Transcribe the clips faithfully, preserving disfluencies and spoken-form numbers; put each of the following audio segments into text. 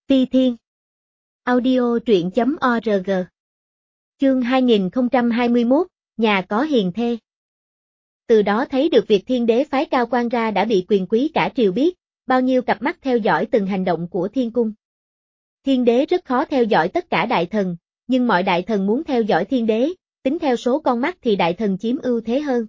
Ti Thiên. Audio truyện chấm org. Chương hai nghìn không trăm hai mươi mốt, nhà có hiền thê. Từ đó thấy được việc Thiên Đế phái cao quan ra đã bị quyền quý cả triều biết, bao nhiêu cặp mắt theo dõi từng hành động của Thiên Cung. Thiên Đế rất khó theo dõi tất cả đại thần, nhưng mọi đại thần muốn theo dõi Thiên Đế, tính theo số con mắt thì đại thần chiếm ưu thế hơn.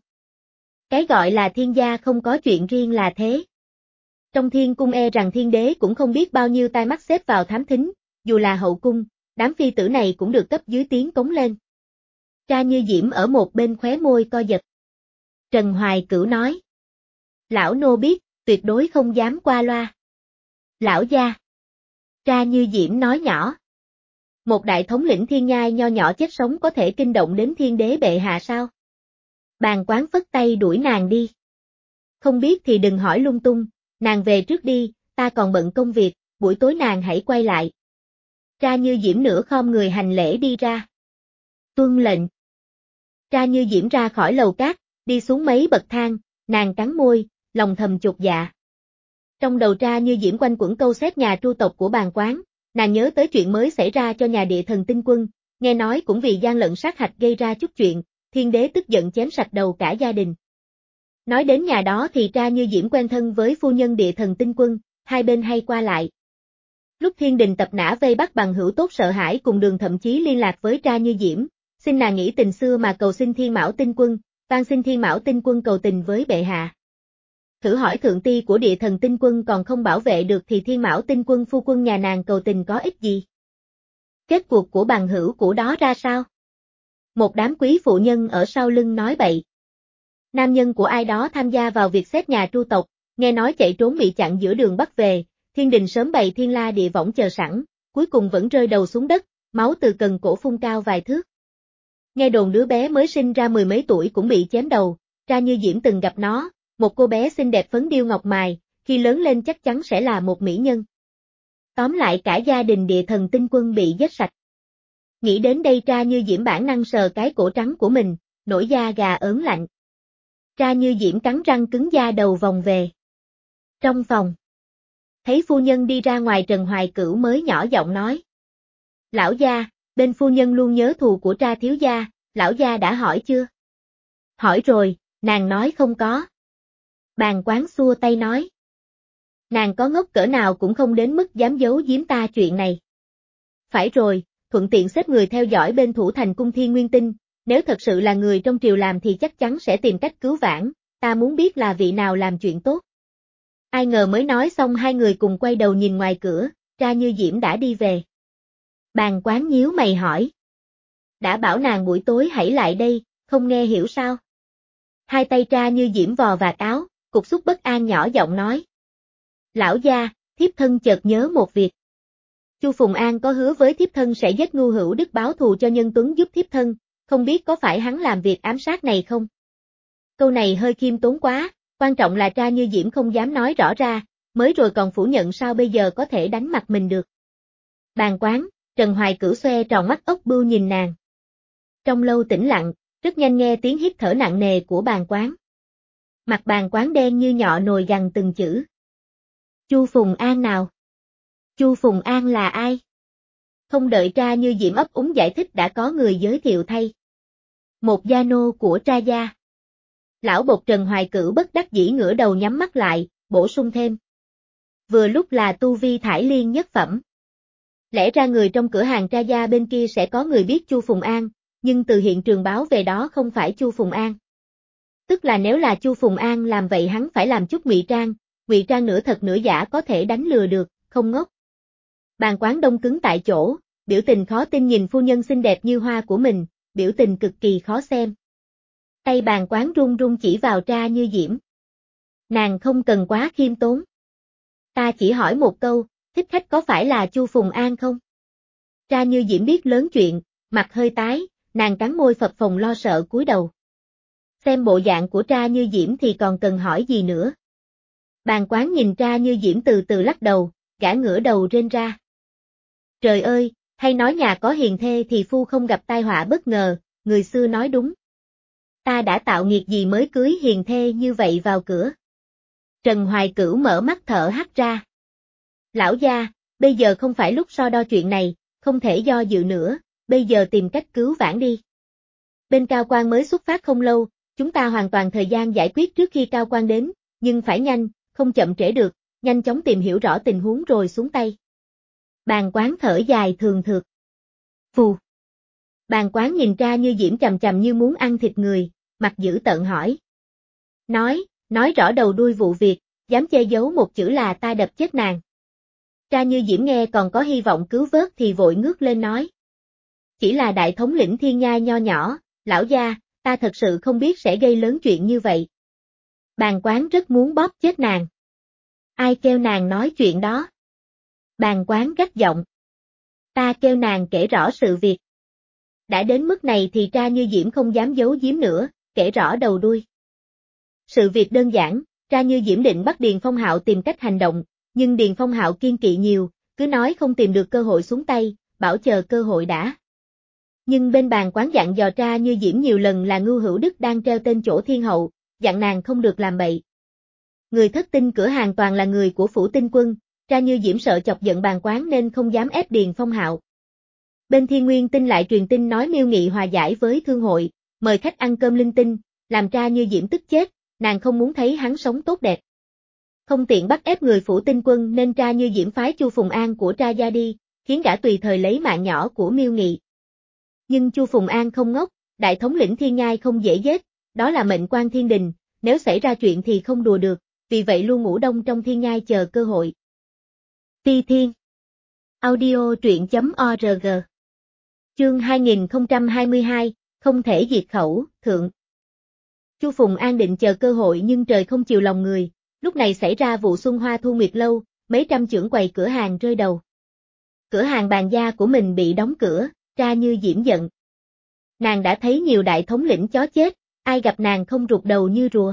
Cái gọi là thiên gia không có chuyện riêng là thế. Trong Thiên Cung e rằng Thiên Đế cũng không biết bao nhiêu tai mắt xếp vào thám thính, dù là hậu cung, đám phi tử này cũng được cấp dưới tiếng cống lên. Tra Như Diễm ở một bên khóe môi co giật. Trần Hoài Cửu nói. Lão nô biết, tuyệt đối không dám qua loa. Lão gia. Tra Như Diễm nói nhỏ. Một đại thống lĩnh thiên nhai nho nhỏ chết sống có thể kinh động đến Thiên Đế bệ hạ sao? Bàn Quán phất tay đuổi nàng đi. Không biết thì đừng hỏi lung tung, nàng về trước đi, ta còn bận công việc, buổi tối nàng hãy quay lại. Tra Như Diễm nửa khom người hành lễ đi ra. Tuân lệnh. Tra Như Diễm ra khỏi lầu cát, đi xuống mấy bậc thang, nàng cắn môi, lòng thầm chột dạ. Trong đầu Tra Như Diễm quanh quẩn câu xét nhà tru tộc của Bàn Quán, nàng nhớ tới chuyện mới xảy ra cho nhà Địa Thần Tinh Quân, nghe nói cũng vì gian lận sát hạch gây ra chút chuyện, Thiên Đế tức giận chém sạch đầu cả gia đình. Nói đến nhà đó thì Tra Như Diễm quen thân với phu nhân Địa Thần Tinh Quân, hai bên hay qua lại. Lúc thiên đình tập nã vây bắt Bằng Hữu Tốt sợ hãi cùng Đường thậm chí liên lạc với Tra Như Diễm, xin nàng nghĩ tình xưa mà cầu xin Thiên Mão Tinh Quân, van xin Thiên Mão Tinh Quân cầu tình với bệ hạ. Thử hỏi thượng ti của Địa Thần Tinh Quân còn không bảo vệ được thì Thiên Mão Tinh Quân phu quân nhà nàng cầu tình có ích gì? Kết cuộc của Bằng Hữu của đó ra sao? Một đám quý phụ nhân ở sau lưng nói bậy. Nam nhân của ai đó tham gia vào việc xét nhà tru tộc, nghe nói chạy trốn bị chặn giữa đường bắt về, thiên đình sớm bày thiên la địa võng chờ sẵn, cuối cùng vẫn rơi đầu xuống đất, máu từ cần cổ phun cao vài thước. Nghe đồn đứa bé mới sinh ra mười mấy tuổi cũng bị chém đầu, Tra Như Diễm từng gặp nó, một cô bé xinh đẹp phấn điêu ngọc mài, khi lớn lên chắc chắn sẽ là một mỹ nhân. Tóm lại cả gia đình Địa Thần Tinh Quân bị giết sạch. Nghĩ đến đây Tra Như Diễm bản năng sờ cái cổ trắng của mình, nổi da gà ớn lạnh. Tra Như Diễm cắn răng cứng da đầu vòng về. Trong phòng. Thấy phu nhân đi ra ngoài Trần Hoài Cửu mới nhỏ giọng nói. Lão gia, bên phu nhân luôn nhớ thù của Tra thiếu gia, lão gia đã hỏi chưa? Hỏi rồi, nàng nói không có. Bàn Quán xua tay nói. Nàng có ngốc cỡ nào cũng không đến mức dám giấu giếm ta chuyện này. Phải rồi, thuận tiện xếp người theo dõi bên thủ thành cung Thiên Nguyên Tinh, nếu thật sự là người trong triều làm thì chắc chắn sẽ tìm cách cứu vãn, ta muốn biết là vị nào làm chuyện tốt. Ai ngờ mới nói xong hai người cùng quay đầu nhìn ngoài cửa, Tra Như Diễm đã đi về. Bàn Quán nhíu mày hỏi. Đã bảo nàng buổi tối hãy lại đây, không nghe hiểu sao? Hai tay Tra Như Diễm vò vạt áo, cục xúc bất an nhỏ giọng nói. Lão gia, thiếp thân chợt nhớ một việc. Chu Phùng An có hứa với thiếp thân sẽ giết Ngưu Hữu Đức báo thù cho Nhân Tuấn giúp thiếp thân, không biết có phải hắn làm việc ám sát này không? Câu này hơi khiêm tốn quá, quan trọng là Tra Như Diễm không dám nói rõ ra, mới rồi còn phủ nhận sao bây giờ có thể đánh mặt mình được. Bàn Quán, Trần Hoài Cửu xoe tròn mắt ốc bươu nhìn nàng. Trong lâu tĩnh lặng, rất nhanh nghe tiếng hít thở nặng nề của Bàn Quán. Mặt Bàn Quán đen như nhọ nồi gằn từng chữ. Chu Phùng An nào? Chu Phùng An là ai? Không đợi Tra Như Diễm ấp úng giải thích đã có người giới thiệu thay. Một gia nô của Tra gia. Lão bột Trần Hoài Cửu bất đắc dĩ ngửa đầu nhắm mắt lại, bổ sung thêm. Vừa lúc là tu vi thải liên nhất phẩm. Lẽ ra người trong cửa hàng Tra gia bên kia sẽ có người biết Chu Phùng An, nhưng từ hiện trường báo về đó không phải Chu Phùng An. Tức là nếu là Chu Phùng An làm vậy hắn phải làm chút ngụy trang, ngụy trang nửa thật nửa giả có thể đánh lừa được, không ngốc. Bàn Quán đông cứng tại chỗ, biểu tình khó tin nhìn phu nhân xinh đẹp như hoa của mình, biểu tình cực kỳ khó xem. Tay Bàn Quán run run chỉ vào Tra Như Diễm. Nàng không cần quá khiêm tốn. Ta chỉ hỏi một câu, thích khách có phải là Chu Phùng An không? Tra Như Diễm biết lớn chuyện, mặt hơi tái, nàng cắn môi phập phồng lo sợ cúi đầu. Xem bộ dạng của Tra Như Diễm thì còn cần hỏi gì nữa. Bàn Quán nhìn Tra Như Diễm từ từ lắc đầu, gã ngửa đầu rên ra. Trời ơi, hay nói nhà có hiền thê thì phu không gặp tai họa bất ngờ, người xưa nói đúng. Ta đã tạo nghiệt gì mới cưới hiền thê như vậy vào cửa. Trần Hoài Cửu mở mắt thở hắt ra. Lão gia, Bây giờ không phải lúc so đo chuyện này, không thể do dự nữa, bây giờ tìm cách cứu vãn đi. Bên Cao Quan mới xuất phát không lâu, chúng ta hoàn toàn thời gian giải quyết trước khi Cao Quan đến, nhưng phải nhanh, không chậm trễ được, nhanh chóng tìm hiểu rõ tình huống rồi xuống tay. Bàn Quán thở dài thường thượt. Phù. Bàn Quán nhìn Tra Như Diễm chằm chằm như muốn ăn thịt người, mặt dữ tợn hỏi. Nói, nói rõ đầu đuôi vụ việc, dám che giấu một chữ là ta đập chết nàng. Tra Như Diễm nghe còn có hy vọng cứu vớt thì vội ngước lên nói. Chỉ là đại thống lĩnh Thiên Nhai nho nhỏ, lão gia, ta thật sự không biết sẽ gây lớn chuyện như vậy. Bàn Quán rất muốn bóp chết nàng. Ai kêu nàng nói chuyện đó? Bàn Quán gắt giọng. Ta kêu nàng kể rõ sự việc. Đã đến mức này thì Tra Như Diễm không dám giấu giếm nữa, kể rõ đầu đuôi. Sự việc đơn giản, Tra Như Diễm định bắt Điền Phong Hạo tìm cách hành động, nhưng Điền Phong Hạo kiên kỵ nhiều, cứ nói không tìm được cơ hội xuống tay, bảo chờ cơ hội đã. Nhưng bên Bàn Quán dặn dò Tra Như Diễm nhiều lần là Ngưu Hữu Đức đang treo tên chỗ thiên hậu, dặn nàng không được làm bậy. Người thất tinh cửa hàng toàn là người của phủ tinh quân, Tra Như Diễm sợ chọc giận Bàn Quán nên không dám ép Điền Phong Hạo. Bên Thiên Nguyên Tinh lại truyền tin nói Miêu Nghị hòa giải với thương hội, mời khách ăn cơm linh tinh, làm Tra Như Diễm tức chết, nàng không muốn thấy hắn sống tốt đẹp. Không tiện bắt ép người phủ tinh quân nên Tra Như Diễm phái Chu Phùng An của Tra gia đi, khiến gã tùy thời lấy mạng nhỏ của Miêu Nghị. Nhưng Chu Phùng An không ngốc, đại thống lĩnh Thiên Nhai không dễ giết, đó là mệnh quan thiên đình, nếu xảy ra chuyện thì không đùa được, vì vậy luôn ngủ đông trong Thiên Nhai chờ cơ hội. Phi Thiên Audio truyện.org Chương hai nghìn không trăm hai mươi hai, không thể diệt khẩu, thượng. Chu Phùng An định chờ cơ hội nhưng trời không chiều lòng người, lúc này xảy ra vụ Xuân Hoa Thu Nguyệt Lâu, mấy trăm chưởng quầy cửa hàng rơi đầu. Cửa hàng Bàn gia của mình bị đóng cửa, Tra Như Diễm giận. Nàng đã thấy nhiều đại thống lĩnh chó chết, ai gặp nàng không rụt đầu như rùa.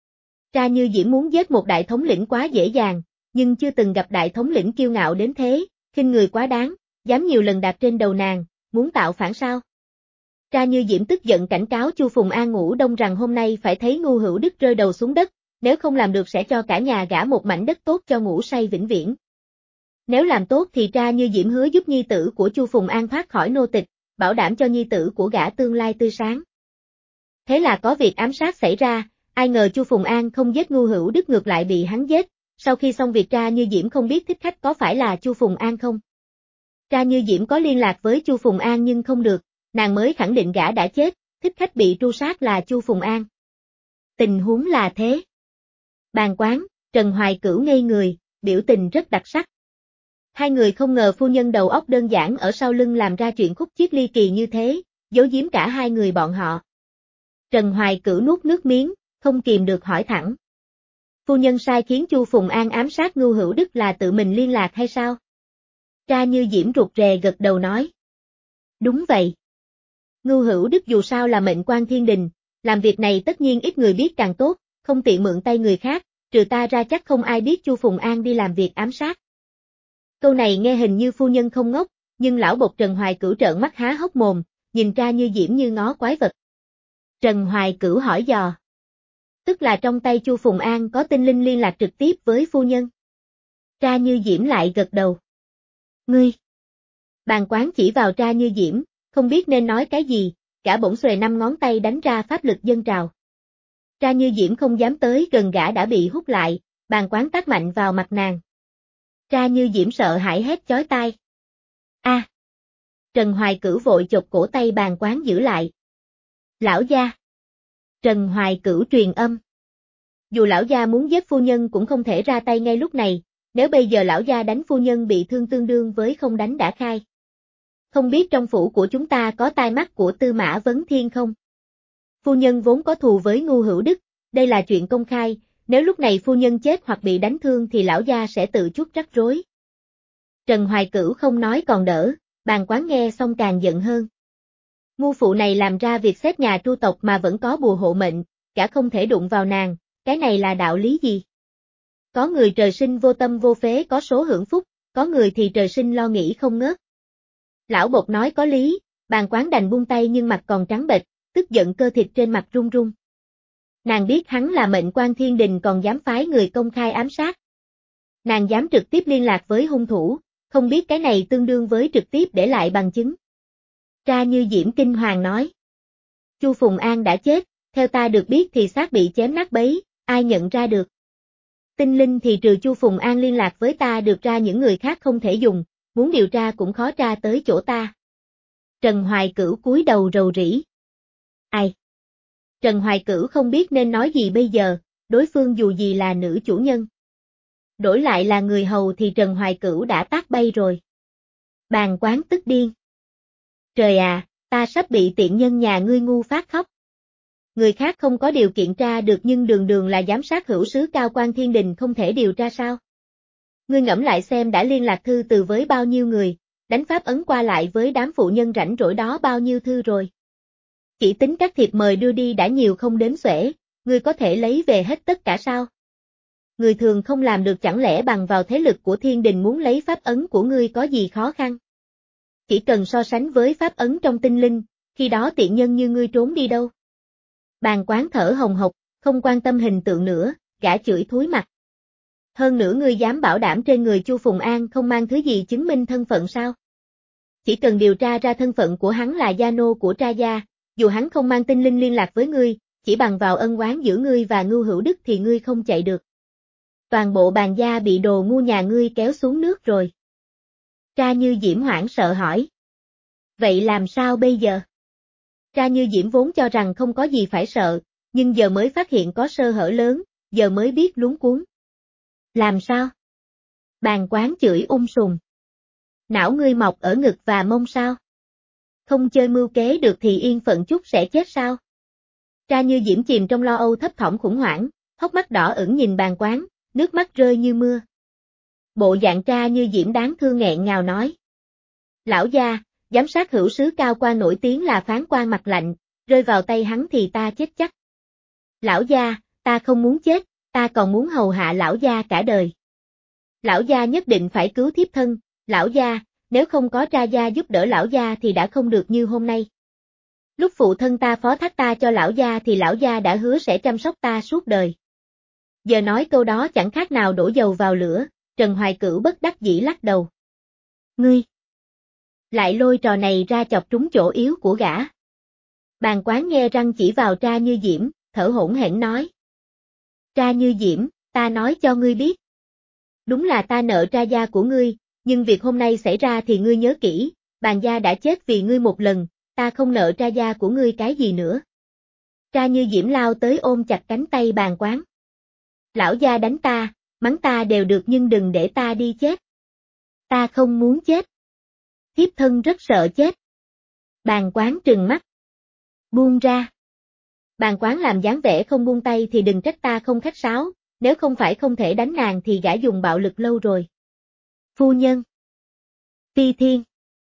Tra Như Diễm muốn giết một đại thống lĩnh quá dễ dàng, nhưng chưa từng gặp đại thống lĩnh kiêu ngạo đến thế, khinh người quá đáng, dám nhiều lần đạp trên đầu nàng, muốn tạo phản sao. Tra Như Diễm tức giận cảnh cáo Chu Phùng An ngủ đông rằng hôm nay phải thấy Ngưu Hữu Đức rơi đầu xuống đất, nếu không làm được sẽ cho cả nhà gả một mảnh đất tốt cho ngủ say vĩnh viễn. Nếu làm tốt thì Tra Như Diễm hứa giúp nhi tử của Chu Phùng An thoát khỏi nô tịch, bảo đảm cho nhi tử của gã tương lai tươi sáng. Thế là có việc ám sát xảy ra, ai ngờ Chu Phùng An không giết Ngưu Hữu Đức ngược lại bị hắn giết, sau khi xong việc Tra Như Diễm không biết thích khách có phải là Chu Phùng An không. Tra Như Diễm có liên lạc với Chu Phùng An nhưng không được, nàng mới khẳng định gã đã chết, thích khách bị tru sát là Chu Phùng An. Tình huống là thế. Bàn Quán, Trần Hoài Cửu ngây người, biểu tình rất đặc sắc. Hai người không ngờ phu nhân đầu óc đơn giản ở sau lưng làm ra chuyện khúc chiết ly kỳ như thế, giấu giếm cả hai người bọn họ. Trần Hoài Cửu nuốt nước miếng, không kìm được hỏi thẳng. Phu nhân sai khiến Chu Phùng An ám sát Ngưu Hữu Đức là tự mình liên lạc hay sao? Tra Như Diễm rụt rè gật đầu nói. Đúng vậy. Ngưu Hữu Đức dù sao là mệnh quan thiên đình, làm việc này tất nhiên ít người biết càng tốt, không tiện mượn tay người khác, trừ ta ra chắc không ai biết Chu Phùng An đi làm việc ám sát. Câu này nghe hình như phu nhân không ngốc, nhưng lão bộc Trần Hoài Cửu trợn mắt há hốc mồm, nhìn Tra Như Diễm như ngó quái vật. Trần Hoài Cửu hỏi dò. Tức là trong tay Chu Phùng An có tinh linh liên lạc trực tiếp với phu nhân. Tra Như Diễm lại gật đầu. Ngươi. Bàn Quán chỉ vào Tra Như Diễm, không biết nên nói cái gì, cả bỗng xuề năm ngón tay đánh ra pháp lực dâng trào. Tra Như Diễm không dám tới gần gã đã bị hút lại, Bàn Quán tát mạnh vào mặt nàng. Tra Như Diễm sợ hãi hét chói tai. A! À. Trần Hoài Cửu vội chộp cổ tay Bàn Quán giữ lại. Lão gia! Trần Hoài Cửu truyền âm. Dù lão gia muốn giết phu nhân cũng không thể ra tay ngay lúc này, nếu bây giờ lão gia đánh phu nhân bị thương tương đương với không đánh đã khai. Không biết trong phủ của chúng ta có tai mắt của Tư Mã Vấn Thiên không? Phu nhân vốn có thù với Ngưu Hữu Đức, đây là chuyện công khai, nếu lúc này phu nhân chết hoặc bị đánh thương thì lão gia sẽ tự chuốc rắc rối. Trần Hoài Cửu không nói còn đỡ, Bàn Quán nghe xong càng giận hơn. Ngu phụ này làm ra việc xét nhà tru tộc mà vẫn có bùa hộ mệnh, cả không thể đụng vào nàng, cái này là đạo lý gì? Có người trời sinh vô tâm vô phế có số hưởng phúc, có người thì trời sinh lo nghĩ không ngớt. Lão bộc nói có lý, Bàn Quán đành buông tay nhưng mặt còn trắng bệch, tức giận cơ thịt trên mặt run run. Nàng biết hắn là mệnh quan thiên đình còn dám phái người công khai ám sát. Nàng dám trực tiếp liên lạc với hung thủ, không biết cái này tương đương với trực tiếp để lại bằng chứng. Tra Như Diễm kinh hoàng nói. Chu Phùng An đã chết, theo ta được biết thì xác bị chém nát bấy, ai nhận ra được. Tinh linh thì trừ Chu Phùng An liên lạc với ta được ra những người khác không thể dùng, muốn điều tra cũng khó tra tới chỗ ta. Trần Hoài Cửu cúi đầu rầu rĩ. Ai? Trần Hoài Cửu không biết nên nói gì bây giờ, đối phương dù gì là nữ chủ nhân. Đổi lại là người hầu thì Trần Hoài Cửu đã tát bay rồi. Bàn quán tức điên. Trời à, ta sắp bị tiện nhân nhà ngươi ngu phát khóc. Người khác không có điều kiện tra được nhưng đường đường là giám sát hữu sứ cao quan thiên đình không thể điều tra sao? Ngươi ngẫm lại xem đã liên lạc thư từ với bao nhiêu người, đánh pháp ấn qua lại với đám phụ nhân rảnh rỗi đó bao nhiêu thư rồi. Chỉ tính các thiệp mời đưa đi đã nhiều không đếm xuể, ngươi có thể lấy về hết tất cả sao? Người thường không làm được chẳng lẽ bằng vào thế lực của thiên đình muốn lấy pháp ấn của ngươi có gì khó khăn? Chỉ cần so sánh với pháp ấn trong tinh linh, khi đó tiện nhân như ngươi trốn đi đâu? Bàn quán thở hồng hộc, không quan tâm hình tượng nữa, gã chửi thúi mặt. Hơn nữa ngươi dám bảo đảm trên người Chu Phùng An không mang thứ gì chứng minh thân phận sao? Chỉ cần điều tra ra thân phận của hắn là gia nô của Tra gia, dù hắn không mang tinh linh liên lạc với ngươi, chỉ bằng vào ân oán giữa ngươi và Ngưu Hữu Đức thì ngươi không chạy được. Toàn bộ bàn gia bị đồ ngu nhà ngươi kéo xuống nước rồi. Tra Như Diễm hoảng sợ hỏi. Vậy làm sao bây giờ? Tra Như Diễm vốn cho rằng không có gì phải sợ, nhưng giờ mới phát hiện có sơ hở lớn, giờ mới biết luống cuống. Làm sao? Bàn quán chửi ung sùm. Não ngươi mọc ở ngực và mông sao? Không chơi mưu kế được thì yên phận chút sẽ chết sao? Tra Như Diễm chìm trong lo âu thấp thỏm khủng hoảng, hốc mắt đỏ ửng nhìn bàn quán, nước mắt rơi như mưa. Bộ dạng Tra Như Diễm đáng thương nghẹn ngào nói. Lão gia, giám sát hữu sứ cao quan nổi tiếng là phán quan mặt lạnh, rơi vào tay hắn thì ta chết chắc. Lão gia, ta không muốn chết, ta còn muốn hầu hạ lão gia cả đời. Lão gia nhất định phải cứu thiếp thân, lão gia, nếu không có Tra gia giúp đỡ lão gia thì đã không được như hôm nay. Lúc phụ thân ta phó thác ta cho lão gia thì lão gia đã hứa sẽ chăm sóc ta suốt đời. Giờ nói câu đó chẳng khác nào đổ dầu vào lửa, Trần Hoài Cửu bất đắc dĩ lắc đầu. Ngươi! Lại lôi trò này ra chọc trúng chỗ yếu của gã. Bàn quán nghe răng chỉ vào Tra Như Diễm, thở hổn hển nói. Tra Như Diễm, ta nói cho ngươi biết. Đúng là ta nợ Tra gia của ngươi, nhưng việc hôm nay xảy ra thì ngươi nhớ kỹ, bàn gia đã chết vì ngươi một lần, ta không nợ Tra gia của ngươi cái gì nữa. Tra Như Diễm lao tới ôm chặt cánh tay bàn quán. Lão gia đánh ta, mắng ta đều được nhưng đừng để ta đi chết. Ta không muốn chết. Thiếp thân rất sợ chết. Bàn quán trừng mắt. Buông ra. Bàn quán làm dáng vẻ không buông tay thì đừng trách ta không khách sáo, nếu không phải không thể đánh nàng thì gã dùng bạo lực lâu rồi. Phu nhân. Phi Thiên.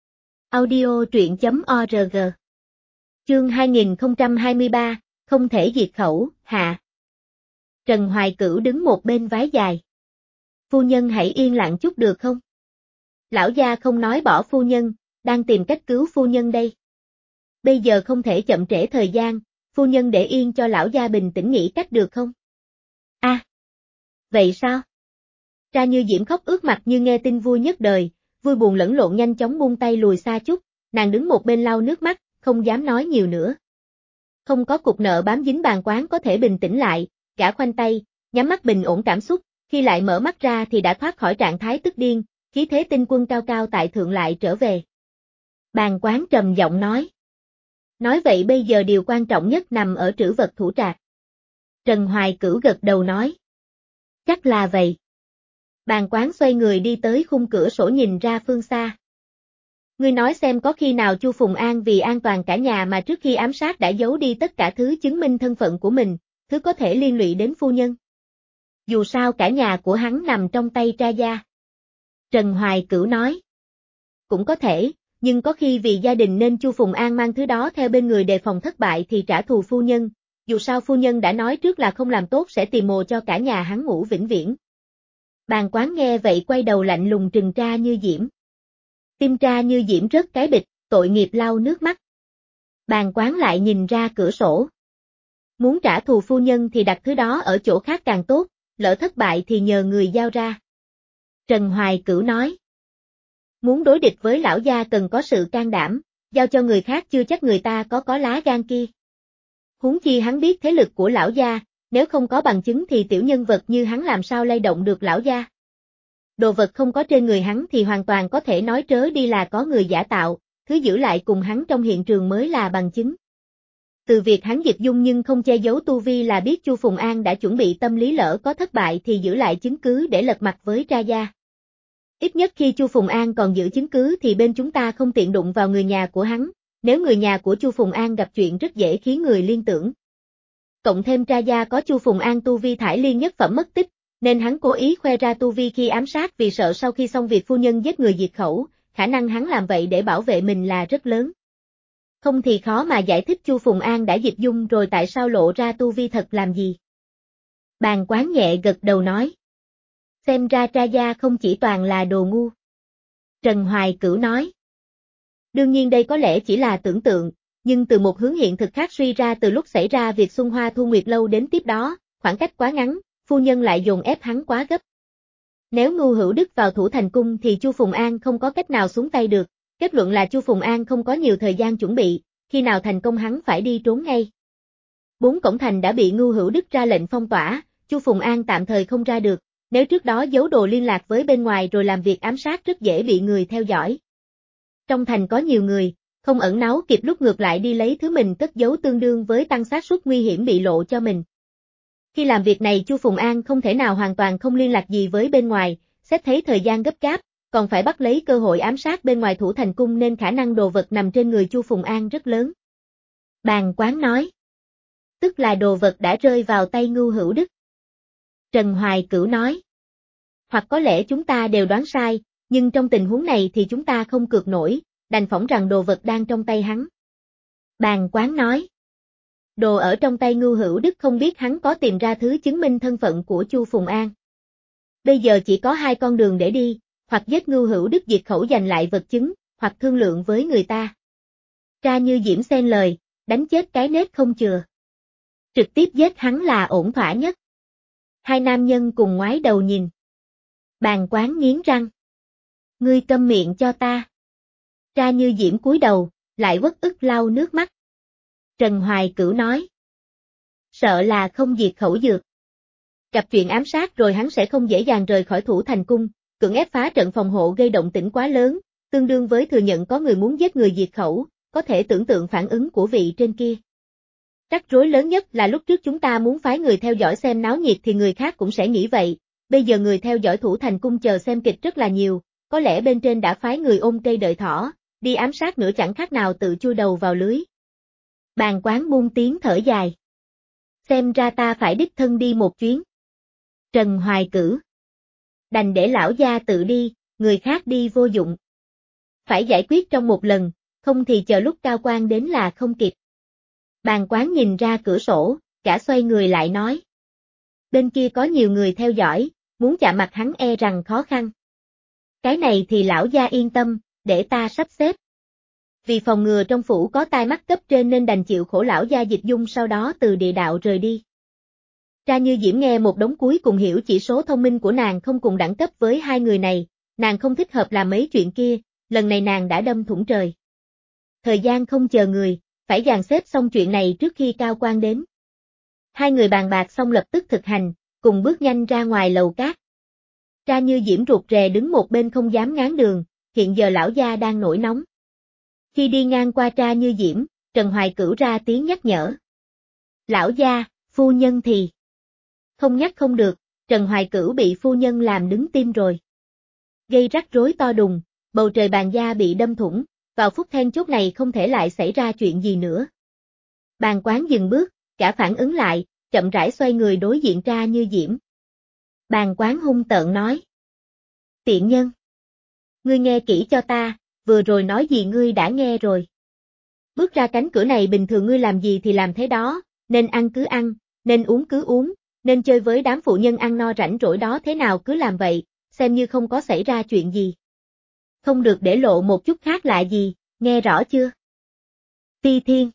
Audio truyện chấm org. Chương hai nghìn không trăm hai mươi ba, không thể diệt khẩu, hạ. Trần Hoài Cửu đứng một bên vái dài. Phu nhân hãy yên lặng chút được không? Lão gia không nói bỏ phu nhân, đang tìm cách cứu phu nhân đây. Bây giờ không thể chậm trễ thời gian, phu nhân để yên cho lão gia bình tĩnh nghĩ cách được không? A, à, vậy sao? Tra Như Diễm khóc ướt mặt như nghe tin vui nhất đời, vui buồn lẫn lộn nhanh chóng buông tay lùi xa chút, nàng đứng một bên lau nước mắt, không dám nói nhiều nữa. Không có cục nợ bám dính bàn quán có thể bình tĩnh lại, gã khoanh tay, nhắm mắt bình ổn cảm xúc, khi lại mở mắt ra thì đã thoát khỏi trạng thái tức điên, khí thế tinh quân cao cao tại thượng lại trở về. Bàn quán trầm giọng nói. Nói vậy bây giờ điều quan trọng nhất nằm ở trữ vật thủ trạc. Trần Hoài Cửu gật đầu nói. Chắc là vậy. Bàn quán xoay người đi tới khung cửa sổ nhìn ra phương xa. Ngươi nói xem có khi nào Chu Phùng An vì an toàn cả nhà mà trước khi ám sát đã giấu đi tất cả thứ chứng minh thân phận của mình, thứ có thể liên lụy đến phu nhân. Dù sao cả nhà của hắn nằm trong tay Tra gia. Trần Hoài Cửu nói. Cũng có thể, nhưng có khi vì gia đình nên Chu Phùng An mang thứ đó theo bên người đề phòng thất bại thì trả thù phu nhân, dù sao phu nhân đã nói trước là không làm tốt sẽ tìm mồ cho cả nhà hắn ngủ vĩnh viễn. Bàn quán nghe vậy quay đầu lạnh lùng trừng Tra Như Diễm. Tim Tra Như Diễm rớt cái bịch, tội nghiệp lau nước mắt. Bàn quán lại nhìn ra cửa sổ. Muốn trả thù phu nhân thì đặt thứ đó ở chỗ khác càng tốt, lỡ thất bại thì nhờ người giao ra. Trần Hoài Cửu nói. Muốn đối địch với lão gia cần có sự can đảm, giao cho người khác chưa chắc người ta có có lá gan kia. Huống chi hắn biết thế lực của lão gia, nếu không có bằng chứng thì tiểu nhân vật như hắn làm sao lay động được lão gia. Đồ vật không có trên người hắn thì hoàn toàn có thể nói trớ đi là có người giả tạo, thứ giữ lại cùng hắn trong hiện trường mới là bằng chứng. Từ việc hắn dịch dung nhưng không che giấu tu vi là biết Chu Phùng An đã chuẩn bị tâm lý lỡ có thất bại thì giữ lại chứng cứ để lật mặt với Tra gia. Ít nhất khi Chu Phùng An còn giữ chứng cứ thì bên chúng ta không tiện đụng vào người nhà của hắn, nếu người nhà của Chu Phùng An gặp chuyện rất dễ khiến người liên tưởng. Cộng thêm Tra gia có Chu Phùng An tu vi thải liên nhất phẩm mất tích, nên hắn cố ý khoe ra tu vi khi ám sát vì sợ sau khi xong việc phu nhân giết người diệt khẩu, khả năng hắn làm vậy để bảo vệ mình là rất lớn. Không thì khó mà giải thích Chu Phùng An đã dịch dung rồi tại sao lộ ra tu vi thật làm gì. Bàn Quán nhẹ gật đầu nói. Xem ra Tra gia không chỉ toàn là đồ ngu. Trần Hoài Cửu nói. Đương nhiên đây có lẽ chỉ là tưởng tượng, nhưng từ một hướng hiện thực khác suy ra từ lúc xảy ra việc Xuân Hoa Thu Nguyệt Lâu đến tiếp đó, khoảng cách quá ngắn, phu nhân lại dồn ép hắn quá gấp. Nếu Ngưu Hữu Đức vào thủ thành cung thì Chu Phùng An không có cách nào xuống tay được, kết luận là Chu Phùng An không có nhiều thời gian chuẩn bị, khi nào thành công hắn phải đi trốn ngay. Bốn cổng thành đã bị Ngưu Hữu Đức ra lệnh phong tỏa, Chu Phùng An tạm thời không ra được, nếu trước đó giấu đồ liên lạc với bên ngoài rồi làm việc ám sát rất dễ bị người theo dõi. Trong thành có nhiều người, không ẩn náu kịp lúc ngược lại đi lấy thứ mình cất giấu tương đương với tăng xác suất nguy hiểm bị lộ cho mình. Khi làm việc này Chu Phùng An không thể nào hoàn toàn không liên lạc gì với bên ngoài, xét thấy thời gian gấp gáp, còn phải bắt lấy cơ hội ám sát bên ngoài thủ thành cung nên khả năng đồ vật nằm trên người Chu Phùng An rất lớn. Bàn Quán nói. Tức là đồ vật đã rơi vào tay Ngưu Hữu Đức. Trần Hoài Cửu nói. Hoặc có lẽ chúng ta đều đoán sai, nhưng trong tình huống này thì chúng ta không cược nổi, đành phỏng rằng đồ vật đang trong tay hắn. Bàn Quán nói. Đồ ở trong tay Ngưu Hữu Đức không biết hắn có tìm ra thứ chứng minh thân phận của Chu Phùng An. Bây giờ chỉ có hai con đường để đi, hoặc giết Ngưu Hữu Đức diệt khẩu giành lại vật chứng, hoặc thương lượng với người ta. Tra Như Diễm xen lời, đánh chết cái nết không chừa. Trực tiếp giết hắn là ổn thỏa nhất. Hai nam nhân cùng ngoái đầu nhìn. Bàn Quán nghiến răng. Ngươi câm miệng cho ta. Tra Như Diễm cúi đầu, lại uất ức lau nước mắt. Trần Hoài Cửu nói. Sợ là không diệt khẩu dược. Gặp chuyện ám sát rồi hắn sẽ không dễ dàng rời khỏi thủ thành cung, cưỡng ép phá trận phòng hộ gây động tĩnh quá lớn, tương đương với thừa nhận có người muốn giết người diệt khẩu, có thể tưởng tượng phản ứng của vị trên kia. Rắc rối lớn nhất là lúc trước chúng ta muốn phái người theo dõi xem náo nhiệt thì người khác cũng sẽ nghĩ vậy, bây giờ người theo dõi thủ thành cung chờ xem kịch rất là nhiều, có lẽ bên trên đã phái người ôm cây đợi thỏ, đi ám sát nữa chẳng khác nào tự chui đầu vào lưới. Bàn Quán buông tiếng thở dài. Xem ra ta phải đích thân đi một chuyến. Trần Hoài Cửu. Đành để lão gia tự đi, người khác đi vô dụng. Phải giải quyết trong một lần, không thì chờ lúc cao quan đến là không kịp. Bàn Quán nhìn ra cửa sổ, cả xoay người lại nói. Bên kia có nhiều người theo dõi, muốn chạm mặt hắn e rằng khó khăn. Cái này thì lão gia yên tâm, để ta sắp xếp. Vì phòng ngừa trong phủ có tai mắt cấp trên nên đành chịu khổ lão gia dịch dung sau đó từ địa đạo rời đi. Tra Như Diễm nghe một đống cuối cùng hiểu chỉ số thông minh của nàng không cùng đẳng cấp với hai người này, nàng không thích hợp làm mấy chuyện kia, lần này nàng đã đâm thủng trời. Thời gian không chờ người, phải dàn xếp xong chuyện này trước khi cao quan đến. Hai người bàn bạc xong lập tức thực hành, cùng bước nhanh ra ngoài lầu cát. Tra Như Diễm rụt rè đứng một bên không dám ngáng đường, hiện giờ lão gia đang nổi nóng. Khi đi ngang qua Tra Như Diễm, Trần Hoài Cửu ra tiếng nhắc nhở. Lão gia, phu nhân thì... Không nhắc không được, Trần Hoài Cửu bị phu nhân làm đứng tim rồi. Gây rắc rối to đùng, bầu trời bàn gia bị đâm thủng, vào phút then chốt này không thể lại xảy ra chuyện gì nữa. Bàn Quán dừng bước, cả phản ứng lại, chậm rãi xoay người đối diện Tra Như Diễm. Bàn Quán hung tợn nói. Tiện nhân! Ngươi nghe kỹ cho ta, vừa rồi nói gì ngươi đã nghe rồi. Bước ra cánh cửa này bình thường ngươi làm gì thì làm thế đó, nên ăn cứ ăn, nên uống cứ uống, nên chơi với đám phụ nhân ăn no rảnh rỗi đó thế nào cứ làm vậy, xem như không có xảy ra chuyện gì. Không được để lộ một chút khác lạ gì, nghe rõ chưa? Ti Thiên.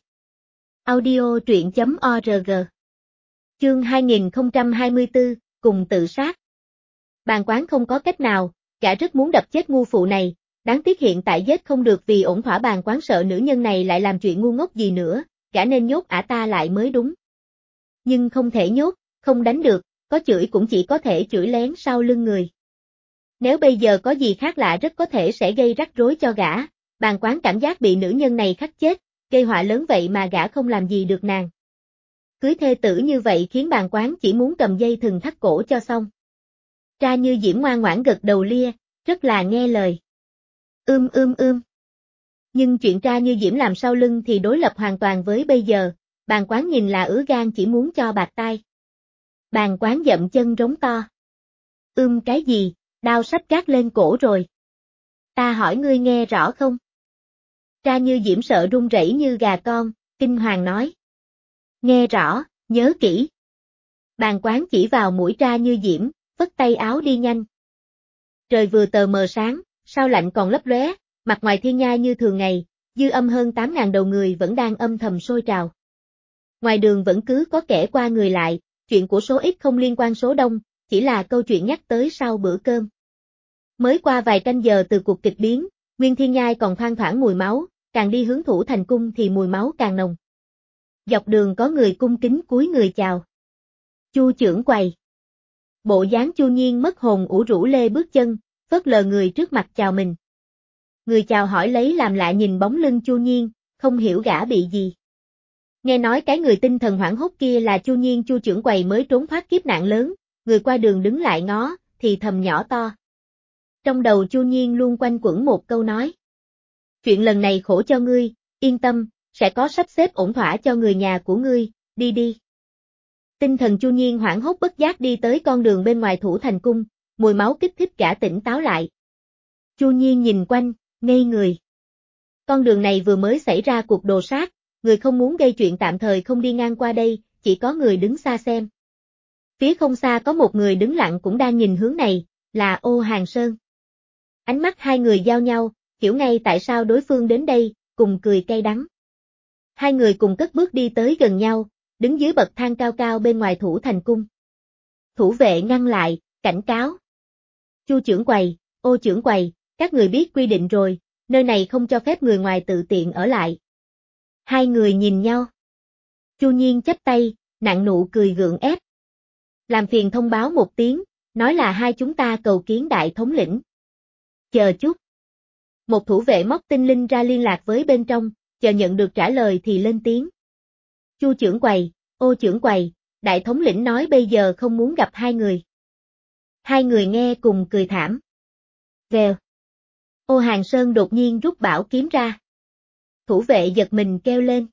Audio truyện chấm org. Chương hai nghìn không trăm hai mươi tư, cùng tự sát. Bàn Quán không có cách nào, cả rất muốn đập chết ngu phụ này, Đáng tiếc hiện tại giết không được vì ổn thỏa Bàn Quán sợ nữ nhân này lại làm chuyện ngu ngốc gì nữa, gã nên nhốt ả ta lại mới đúng. Nhưng không thể nhốt, không đánh được, có chửi cũng chỉ có thể chửi lén sau lưng người. Nếu bây giờ có gì khác lạ rất có thể sẽ gây rắc rối cho gã, Bàn Quán cảm giác bị nữ nhân này khắc chết, gây họa lớn vậy mà gã không làm gì được nàng. Cưới thê tử như vậy khiến Bàn Quán chỉ muốn cầm dây thừng thắt cổ cho xong. Tra Như Diễm ngoan ngoãn gật đầu lia, rất là nghe lời. Ưm ưm ưm. Nhưng chuyện Tra Như Diễm làm sau lưng thì đối lập hoàn toàn với bây giờ, Bàn Quán nhìn là ứa gan chỉ muốn cho bạc tai. Bàn Quán dậm chân rống to. Ưm cái gì, đao sắp gác lên cổ rồi. Ta hỏi ngươi nghe rõ không? Tra Như Diễm sợ run rẩy như gà con, kinh hoàng nói. Nghe rõ, nhớ kỹ. Bàn Quán chỉ vào mũi Tra Như Diễm, vất tay áo đi nhanh. Trời vừa tờ mờ sáng, sao lạnh còn lấp lóe, mặt ngoài thiên nhai như thường ngày, dư âm hơn tám ngàn đầu người vẫn đang âm thầm sôi trào. Ngoài đường vẫn cứ có kẻ qua người lại, chuyện của số ít không liên quan số đông, chỉ là câu chuyện nhắc tới sau bữa cơm. Mới qua vài canh giờ từ cuộc kịch biến, nguyên thiên nhai còn thoang thoảng mùi máu, càng đi hướng Thủ Thành Cung thì mùi máu càng nồng. Dọc đường có người cung kính cúi người chào. Chu trưởng quầy. Bộ dáng Chu Nhiên mất hồn ủ rũ lê bước chân, phớt lờ người trước mặt chào mình. Người chào hỏi lấy làm lạ nhìn bóng lưng Chu Nhiên, không hiểu gã bị gì. Nghe nói cái người tinh thần hoảng hốt kia là Chu Nhiên Chu trưởng quầy mới trốn thoát kiếp nạn lớn, người qua đường đứng lại ngó, thì thầm nhỏ to. Trong đầu Chu Nhiên luôn quanh quẩn một câu nói. Chuyện lần này khổ cho ngươi, yên tâm, sẽ có sắp xếp ổn thỏa cho người nhà của ngươi, đi đi. Tinh thần Chu Nhiên hoảng hốt bất giác đi tới con đường bên ngoài Thủ Thành Cung, mùi máu kích thích gã tỉnh táo lại. Chu Nhiên nhìn quanh, ngây người. Con đường này vừa mới xảy ra cuộc đồ sát, người không muốn gây chuyện tạm thời không đi ngang qua đây, chỉ có người đứng xa xem. Phía không xa có một người đứng lặng cũng đang nhìn hướng này, là Ô Hàng Sơn. Ánh mắt hai người giao nhau, hiểu ngay tại sao đối phương đến đây, cùng cười cay đắng. Hai người cùng cất bước đi tới gần nhau, đứng dưới bậc thang cao cao bên ngoài Thủ Thành Cung. Thủ vệ ngăn lại, cảnh cáo. Chu trưởng quầy, Ô trưởng quầy, các người biết quy định rồi, nơi này không cho phép người ngoài tự tiện ở lại. Hai người nhìn nhau. Chu Nhiên chắp tay, nặng nụ cười gượng ép. Làm phiền thông báo một tiếng, nói là hai chúng ta cầu kiến đại thống lĩnh. Chờ chút. Một thủ vệ móc tinh linh ra liên lạc với bên trong, chờ nhận được trả lời thì lên tiếng. Chu trưởng quầy, Ô trưởng quầy, đại thống lĩnh nói bây giờ không muốn gặp hai người. Hai người nghe cùng cười thảm. Vèo. Ô Hàng Sơn đột nhiên rút bảo kiếm ra. Thủ vệ giật mình kêu lên.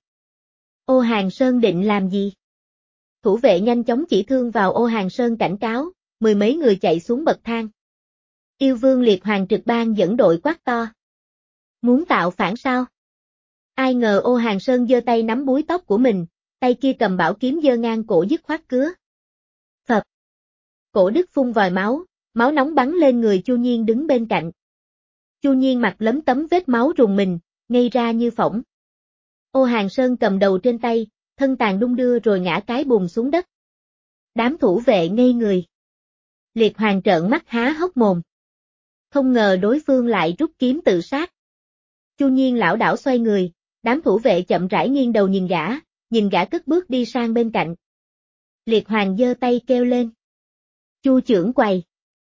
Ô Hàng Sơn định làm gì? Thủ vệ nhanh chóng chỉ thương vào Ô Hàng Sơn cảnh cáo, mười mấy người chạy xuống bậc thang. Yêu Vương Liệt Hoàng trực ban dẫn đội quát to. Muốn tạo phản sao? Ai ngờ Ô Hàng Sơn giơ tay nắm búi tóc của mình, tay kia cầm bảo kiếm giơ ngang cổ dứt khoát cứa. Phập. Cổ đứt phun vòi máu, máu nóng bắn lên người Chu Nhiên đứng bên cạnh. Chu Nhiên mặt lấm tấm vết máu rùng mình, ngây ra như phỏng. Ô Hàng Sơn cầm đầu trên tay, thân tàn đung đưa rồi ngã cái bùn xuống đất. Đám thủ vệ ngây người. Liệt Hoàng trợn mắt há hốc mồm. Không ngờ đối phương lại rút kiếm tự sát. Chu Nhiên lảo đảo xoay người, đám thủ vệ chậm rãi nghiêng đầu nhìn gã, nhìn gã cất bước đi sang bên cạnh. Liệt Hoàng giơ tay kêu lên. Chu trưởng quầy.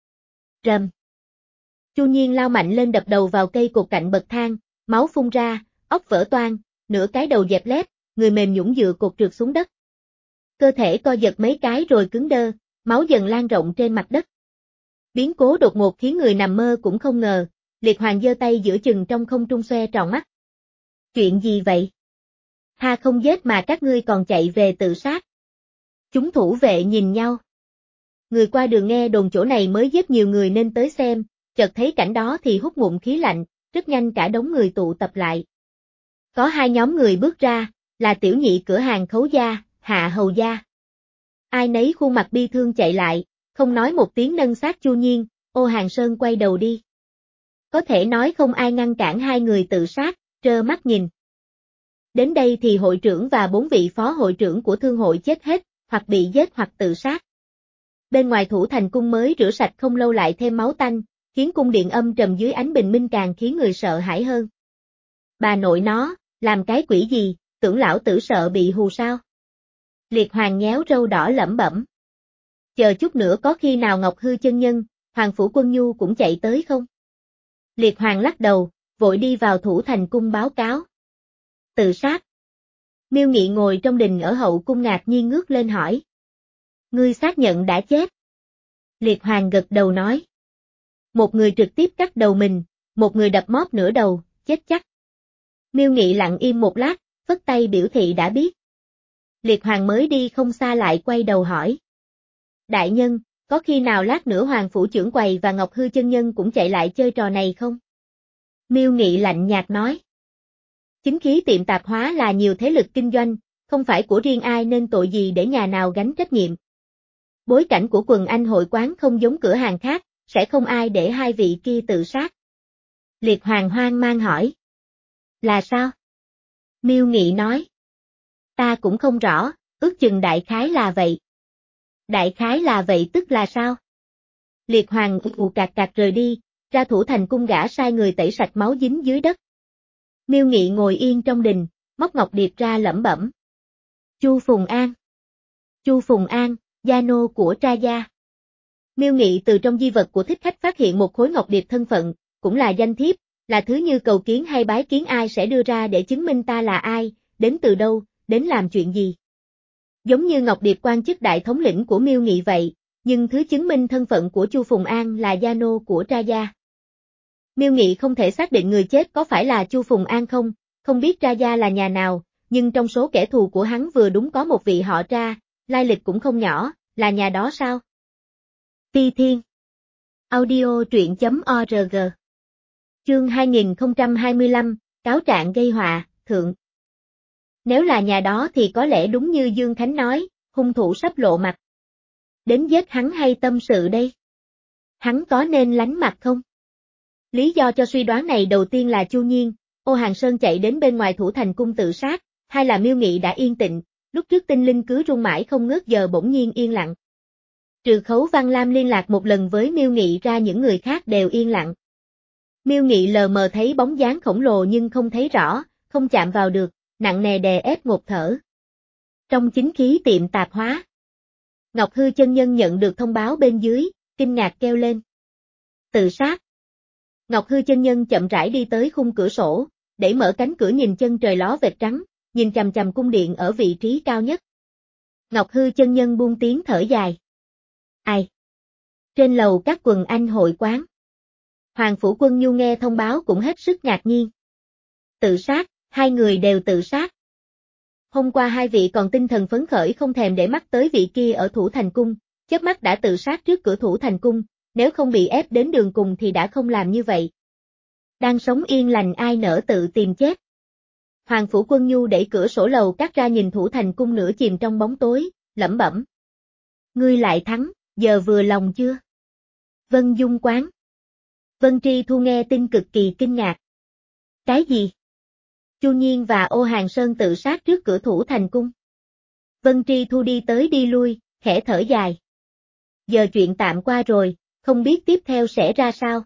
Rầm. Chu Nhiên lao mạnh lên đập đầu vào cây cột cạnh bậc thang, máu phun ra, óc vỡ toang, nửa cái đầu dẹp lép, người mềm nhũn dựa cột trượt xuống đất. Cơ thể co giật mấy cái rồi cứng đơ, máu dần lan rộng trên mặt đất. Biến cố đột ngột khiến người nằm mơ cũng không ngờ, Liệt Hoàng giơ tay giữa chừng trong không trung xoe tròn mắt. Chuyện gì vậy? Tha không giết mà các ngươi còn chạy về tự sát. Chúng thủ vệ nhìn nhau. Người qua đường nghe đồn chỗ này mới giết nhiều người nên tới xem, chợt thấy cảnh đó thì hút ngụm khí lạnh, rất nhanh cả đống người tụ tập lại. Có hai nhóm người bước ra, là tiểu nhị cửa hàng Khấu gia, Hạ Hầu gia. Ai nấy khuôn mặt bi thương chạy lại, không nói một tiếng nâng xác Chu Nhiên, Ô Hàng Sơn quay đầu đi. Có thể nói không ai ngăn cản hai người tự sát, trơ mắt nhìn. Đến đây thì hội trưởng và bốn vị phó hội trưởng của thương hội chết hết, hoặc bị giết hoặc tự sát. Bên ngoài Thủ Thành Cung mới rửa sạch không lâu lại thêm máu tanh, khiến cung điện âm trầm dưới ánh bình minh càng khiến người sợ hãi hơn. Bà nội nó, làm cái quỷ gì, tưởng lão tử sợ bị hù sao? Liệt Hoàng nhéo râu đỏ lẩm bẩm. Chờ chút nữa có khi nào Ngọc Hư chân nhân, Hoàng Phủ Quân Nhu cũng chạy tới không? Liệt Hoàng lắc đầu, vội đi vào Thủ Thành cung báo cáo. Tự sát. Miêu Nghị ngồi trong đình ở hậu cung ngạc nhiên ngước lên hỏi. Ngươi xác nhận đã chết. Liệt Hoàng gật đầu nói. Một người trực tiếp cắt đầu mình, một người đập móp nửa đầu, chết chắc. Miêu Nghị lặng im một lát, phất tay biểu thị đã biết. Liệt Hoàng mới đi không xa lại quay đầu hỏi. Đại nhân, có khi nào lát nữa Hoàng Phủ trưởng quầy và Ngọc Hư chân nhân cũng chạy lại chơi trò này không? Miêu Nghị lạnh nhạt nói. Chính khí tiệm tạp hóa là nhiều thế lực kinh doanh, không phải của riêng ai nên tội gì để nhà nào gánh trách nhiệm. Bối cảnh của quần anh hội quán không giống cửa hàng khác, sẽ không ai để hai vị kia tự sát. Liệt Hoàng hoang mang hỏi. Là sao? Miêu Nghị nói. Ta cũng không rõ, ước chừng đại khái là vậy. Đại khái là vậy tức là sao? Liệt Hoàng ù cạc cạc rời đi, ra Thủ Thành cung gã sai người tẩy sạch máu dính dưới đất. Miêu Nghị ngồi yên trong đình, móc ngọc điệp ra lẩm bẩm. Chu Phùng An. Chu Phùng An, gia nô của Tra Gia. Miêu Nghị từ trong di vật của thích khách phát hiện một khối ngọc điệp thân phận, cũng là danh thiếp, là thứ như cầu kiến hay bái kiến ai sẽ đưa ra để chứng minh ta là ai, đến từ đâu, đến làm chuyện gì. Giống như ngọc điệp quan chức đại thống lĩnh của Miêu Nghị vậy, nhưng thứ chứng minh thân phận của Chu Phùng An là gia nô của Tra Gia. Miêu Nghị không thể xác định người chết có phải là Chu Phùng An không, không biết Tra Gia là nhà nào, nhưng trong số kẻ thù của hắn vừa đúng có một vị họ Tra, lai lịch cũng không nhỏ, là nhà đó sao? Ti Thiên. Audio truyện chấm org. Chương hai nghìn không trăm hai mươi lăm, cáo trạng gây họa, thượng. Nếu là nhà đó thì có lẽ đúng như Dương Khánh nói, hung thủ sắp lộ mặt. Đến giết hắn hay tâm sự đây? Hắn có nên lánh mặt không? Lý do cho suy đoán này đầu tiên là Chu Nhiên, Ô Hàng Sơn chạy đến bên ngoài Thủ Thành cung tự sát, hai là Miêu Nghị đã yên tĩnh, lúc trước tinh linh cứ rung mãi không ngớt giờ bỗng nhiên yên lặng. Trừ Khấu Văn Lam liên lạc một lần với Miêu Nghị ra những người khác đều yên lặng. Miêu Nghị lờ mờ thấy bóng dáng khổng lồ nhưng không thấy rõ, không chạm vào được, nặng nề đè ép ngột thở. Trong chính khí tiệm tạp hóa, Ngọc Hư chân nhân nhận được thông báo bên dưới, kinh ngạc kêu lên. Tự sát. Ngọc Hư chân nhân chậm rãi đi tới khung cửa sổ, đẩy mở cánh cửa nhìn chân trời ló vệt trắng, nhìn chằm chằm cung điện ở vị trí cao nhất. Ngọc Hư chân nhân buông tiếng thở dài. Ai? Trên lầu các quần anh hội quán. Hoàng Phủ Quân Nhu nghe thông báo cũng hết sức ngạc nhiên. Tự sát, hai người đều tự sát. Hôm qua hai vị còn tinh thần phấn khởi không thèm để mắt tới vị kia ở Thủ Thành cung, chớp mắt đã tự sát trước cửa Thủ Thành cung, nếu không bị ép đến đường cùng thì đã không làm như vậy. Đang sống yên lành ai nỡ tự tìm chết. Hoàng Phủ Quân Nhu đẩy cửa sổ lầu cắt ra nhìn Thủ Thành cung nửa chìm trong bóng tối, lẩm bẩm. Ngươi lại thắng, giờ vừa lòng chưa? Vân Dung quán. Vân Tri Thu nghe tin cực kỳ kinh ngạc. Cái gì? Chu Nhiên và Ô Hàng Sơn tự sát trước cửa Thủ Thành cung. Vân Tri Thu đi tới đi lui, khẽ thở dài. Giờ chuyện tạm qua rồi, không biết tiếp theo sẽ ra sao.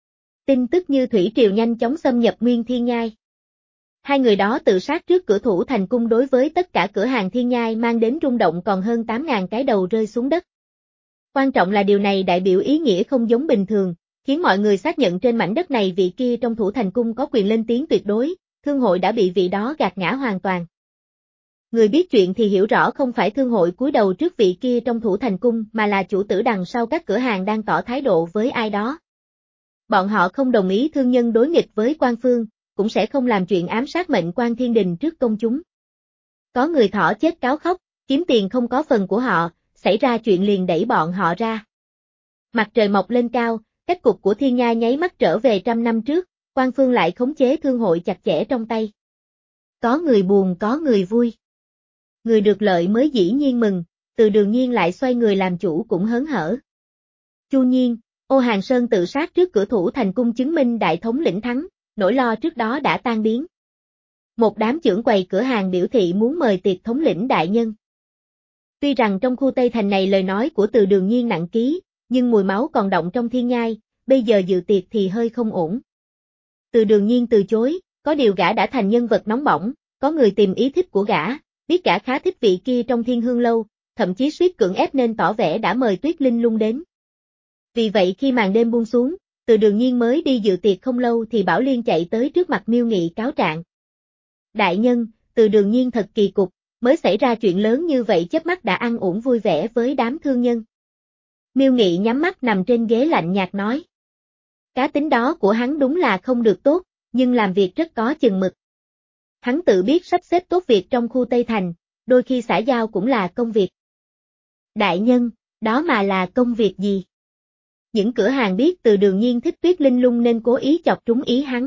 Tin tức như thủy triều nhanh chóng xâm nhập Nguyên Thiên Nhai. Hai người đó tự sát trước cửa Thủ Thành cung đối với tất cả cửa hàng Thiên Nhai mang đến rung động còn hơn tám nghìn cái đầu rơi xuống đất. Quan trọng là điều này đại biểu ý nghĩa không giống bình thường, khiến mọi người xác nhận trên mảnh đất này vị kia trong Thủ Thành cung có quyền lên tiếng tuyệt đối, thương hội đã bị vị đó gạt ngã hoàn toàn. Người biết chuyện thì hiểu rõ không phải thương hội cúi đầu trước vị kia trong Thủ Thành cung mà là chủ tử đằng sau các cửa hàng đang tỏ thái độ với ai đó. Bọn họ không đồng ý thương nhân đối nghịch với quan phương, cũng sẽ không làm chuyện ám sát mệnh quan thiên đình trước công chúng. Có người thỏ chết cáo khóc, kiếm tiền không có phần của họ, xảy ra chuyện liền đẩy bọn họ ra. Mặt trời mọc lên cao, cách cục của Thiên Nhai nháy mắt trở về trăm năm trước, quan phương lại khống chế thương hội chặt chẽ trong tay. Có người buồn có người vui. Người được lợi mới dĩ nhiên mừng, Từ Đường Nhiên lại xoay người làm chủ cũng hớn hở. Chu Nhiên, Ô Hàng Sơn tự sát trước cửa Thủ Thành cung chứng minh đại thống lĩnh thắng, nỗi lo trước đó đã tan biến. Một đám trưởng quầy cửa hàng biểu thị muốn mời tiệc thống lĩnh đại nhân. Tuy rằng trong khu Tây Thành này lời nói của Từ Đường Nhiên nặng ký, nhưng mùi máu còn đọng trong Thiên Nhai, bây giờ dự tiệc thì hơi không ổn. Từ Đường Nhiên từ chối, có điều gã đã thành nhân vật nóng bỏng, có người tìm ý thích của gã, biết gã khá thích vị kia trong Thiên Hương Lâu, thậm chí suýt cưỡng ép nên tỏ vẻ đã mời Tuyết Linh Lung đến. Vì vậy khi màn đêm buông xuống, Từ Đường Nhiên mới đi dự tiệc không lâu thì Bảo Liên chạy tới trước mặt Miêu Nghị cáo trạng. Đại nhân, Từ Đường Nhiên thật kỳ cục, mới xảy ra chuyện lớn như vậy chớp mắt đã ăn uổng vui vẻ với đám thương nhân. Miêu Nghị nhắm mắt nằm trên ghế lạnh nhạt nói. Cá tính đó của hắn đúng là không được tốt, nhưng làm việc rất có chừng mực. Hắn tự biết sắp xếp tốt việc trong khu Tây Thành, đôi khi xã giao cũng là công việc. Đại nhân, đó mà là công việc gì? Những cửa hàng biết Từ Đường Nhiên thích Tuyết Linh Lung nên cố ý chọc trúng ý hắn.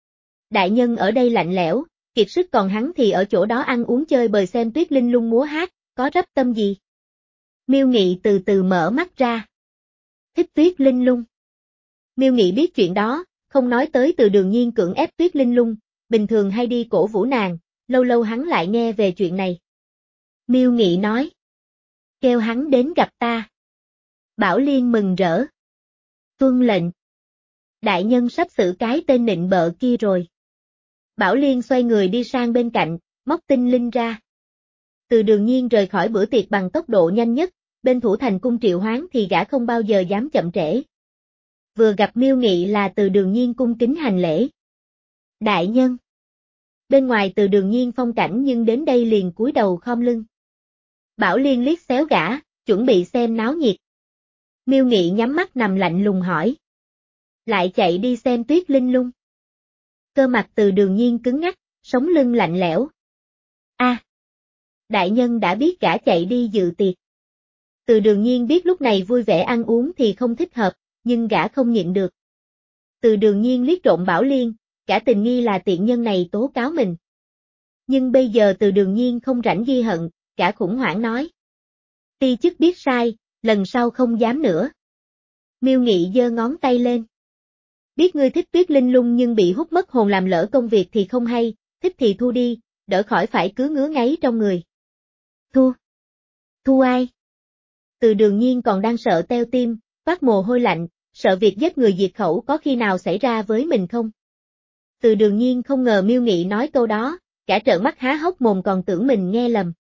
Đại nhân ở đây lạnh lẽo, kiệt sức còn hắn thì ở chỗ đó ăn uống chơi bời xem Tuyết Linh Lung múa hát, có rắp tâm gì? Miêu Nghị từ từ mở mắt ra. Thích Tuyết Linh Lung. Miêu Nghị biết chuyện đó, không nói tới Từ Đường Nhiên cưỡng ép Tuyết Linh Lung, bình thường hay đi cổ vũ nàng, lâu lâu hắn lại nghe về chuyện này. Miêu Nghị nói. Kêu hắn đến gặp ta. Bảo Liên mừng rỡ. Tuân lệnh. Đại nhân sắp xử cái tên nịnh bợ kia rồi. Bảo Liên xoay người đi sang bên cạnh, móc tinh linh ra. Từ Đường Nhiên rời khỏi bữa tiệc bằng tốc độ nhanh nhất, bên thủ thành cung Triệu Hoán thì gã không bao giờ dám chậm trễ. Vừa gặp Miêu Nghị là Từ Đường Nhiên cung kính hành lễ. Đại nhân. Bên ngoài Từ Đường Nhiên phong cảnh nhưng đến đây liền cúi đầu khom lưng. Bảo Liên liếc xéo gã, chuẩn bị xem náo nhiệt. Miêu Nghị nhắm mắt nằm lạnh lùng hỏi. Lại chạy đi xem Tuyết Linh Lung. Cơ mặt Từ Đường Nhiên cứng ngắc, sống lưng lạnh lẽo. A, à, đại nhân đã biết gã chạy đi dự tiệc. Từ Đường Nhiên biết lúc này vui vẻ ăn uống thì không thích hợp, nhưng gã không nhịn được. Từ Đường Nhiên liếc trộm Bảo Liên, gã tình nghi là tiện nhân này tố cáo mình. Nhưng bây giờ Từ Đường Nhiên không rảnh ghi hận, gã khủng hoảng nói. Ti chức biết sai, lần sau không dám nữa. Miêu Nghị giơ ngón tay lên. Biết ngươi thích Tuyết Linh Lung nhưng bị hút mất hồn làm lỡ công việc thì không hay, thích thì thu đi, đỡ khỏi phải cứ ngứa ngáy trong người. Thu? Thu ai? Từ Đường Nhiên còn đang sợ teo tim, toát mồ hôi lạnh, sợ việc giết người diệt khẩu có khi nào xảy ra với mình không? Từ Đường Nhiên không ngờ Miêu Nghị nói câu đó, cả trợn mắt há hốc mồm còn tưởng mình nghe lầm.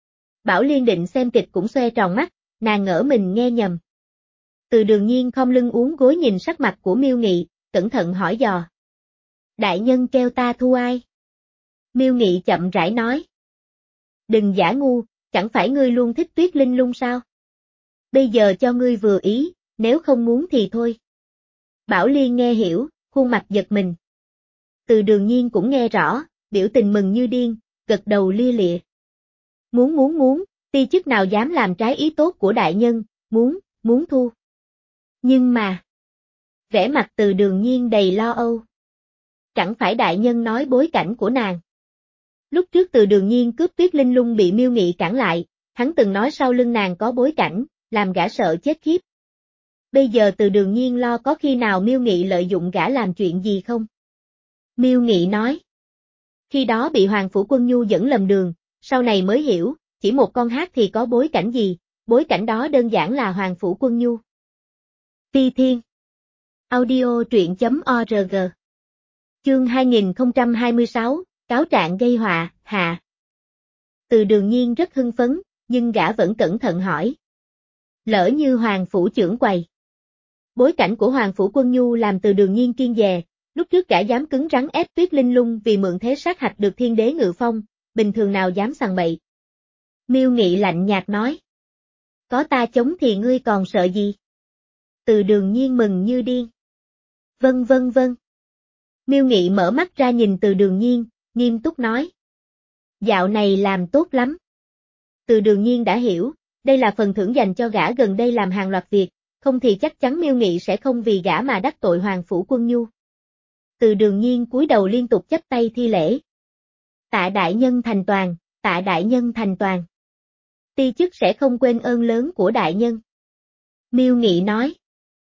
Bảo Liên định xem kịch cũng xoe tròn mắt, nàng ngỡ mình nghe nhầm. Từ Đường Nhiên khom lưng uốn gối nhìn sắc mặt của Miêu Nghị, cẩn thận hỏi dò. Đại nhân kêu ta thu ai? Miêu Nghị chậm rãi nói. Đừng giả ngu, chẳng phải ngươi luôn thích Tuyết Linh Lung sao? Bây giờ cho ngươi vừa ý, nếu không muốn thì thôi. Bảo Liên nghe hiểu, khuôn mặt giật mình. Từ Đường Nhiên cũng nghe rõ, biểu tình mừng như điên, gật đầu lia lịa. Muốn muốn muốn, ti chức nào dám làm trái ý tốt của đại nhân, muốn, muốn thu. Nhưng mà, vẻ mặt Từ Đường Nhiên đầy lo âu. Chẳng phải đại nhân nói bối cảnh của nàng. Lúc trước Từ Đường Nhiên cướp Tuyết Linh Lung bị Miêu Nghị cản lại, hắn từng nói sau lưng nàng có bối cảnh, làm gã sợ chết khiếp. Bây giờ Từ Đường Nhiên lo có khi nào Miêu Nghị lợi dụng gã làm chuyện gì không? Miêu Nghị nói. Khi đó bị Hoàng Phủ Quân Nhu dẫn lầm đường, sau này mới hiểu, chỉ một con hát thì có bối cảnh gì, bối cảnh đó đơn giản là Hoàng Phủ Quân Nhu. Phi Thiên. Audio truyện chấm org. Chương hai nghìn không trăm hai mươi sáu, cáo trạng gây họa, hạ. Từ Đường Nhiên rất hưng phấn, nhưng gã vẫn cẩn thận hỏi. Lỡ như Hoàng Phủ trưởng quầy. Bối cảnh của Hoàng Phủ Quân Nhu làm Từ Đường Nhiên kiên dè, lúc trước gã dám cứng rắn ép Tuyết Linh Lung vì mượn thế sát hạch được Thiên Đế Ngự Phong, bình thường nào dám sằng bậy. Miêu Nghị lạnh nhạt nói. Có ta chống thì ngươi còn sợ gì? Từ Đường Nhiên mừng như điên. Vâng vâng vâng. Miêu Nghị mở mắt ra nhìn Từ Đường Nhiên, nghiêm túc nói. Dạo này làm tốt lắm. Từ Đường Nhiên đã hiểu, đây là phần thưởng dành cho gã gần đây làm hàng loạt việc, không thì chắc chắn Miêu Nghị sẽ không vì gã mà đắc tội Hoàng Phủ Quân Nhu. Từ Đường Nhiên cúi đầu liên tục chắp tay thi lễ. Tạ đại nhân thành toàn, tạ đại nhân thành toàn. Ti chức sẽ không quên ơn lớn của đại nhân. Miêu Nghị nói.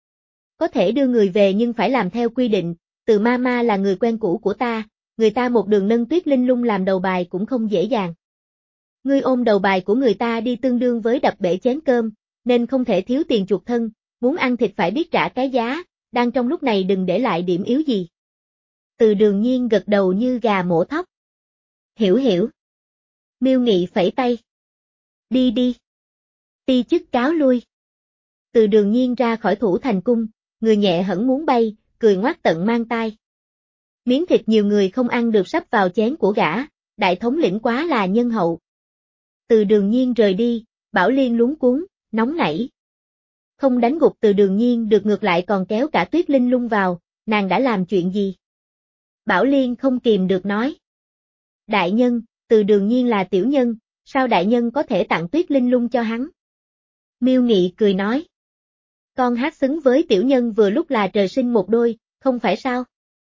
Có thể đưa người về nhưng phải làm theo quy định, Từ ma ma là người quen cũ của ta, người ta một đường nâng Tuyết Linh Lung làm đầu bài cũng không dễ dàng. Ngươi ôm đầu bài của người ta đi tương đương với đập bể chén cơm, nên không thể thiếu tiền chuộc thân, muốn ăn thịt phải biết trả cái giá, đang trong lúc này đừng để lại điểm yếu gì. Từ Đường Nhiên gật đầu như gà mổ thóc. Hiểu hiểu. Miêu Nghị phẩy tay. Đi đi. Ti chức cáo lui. Từ Đường Nhiên ra khỏi Thủ Thành Cung, người nhẹ hẳn muốn bay, cười ngoác tận mang tai. Miếng thịt nhiều người không ăn được sắp vào chén của gã, đại thống lĩnh quá là nhân hậu. Từ Đường Nhiên rời đi, Bảo Liên luống cuống, nóng nảy. Không đánh gục Từ Đường Nhiên được ngược lại còn kéo cả Tuyết Linh Lung vào, nàng đã làm chuyện gì? Bảo Liên không kìm được nói. Đại nhân, Từ Đường Nhiên là tiểu nhân, sao đại nhân có thể tặng Tuyết Linh Lung cho hắn? Miêu Nghị cười nói. Con hát xứng với tiểu nhân vừa lúc là trời sinh một đôi, không phải sao?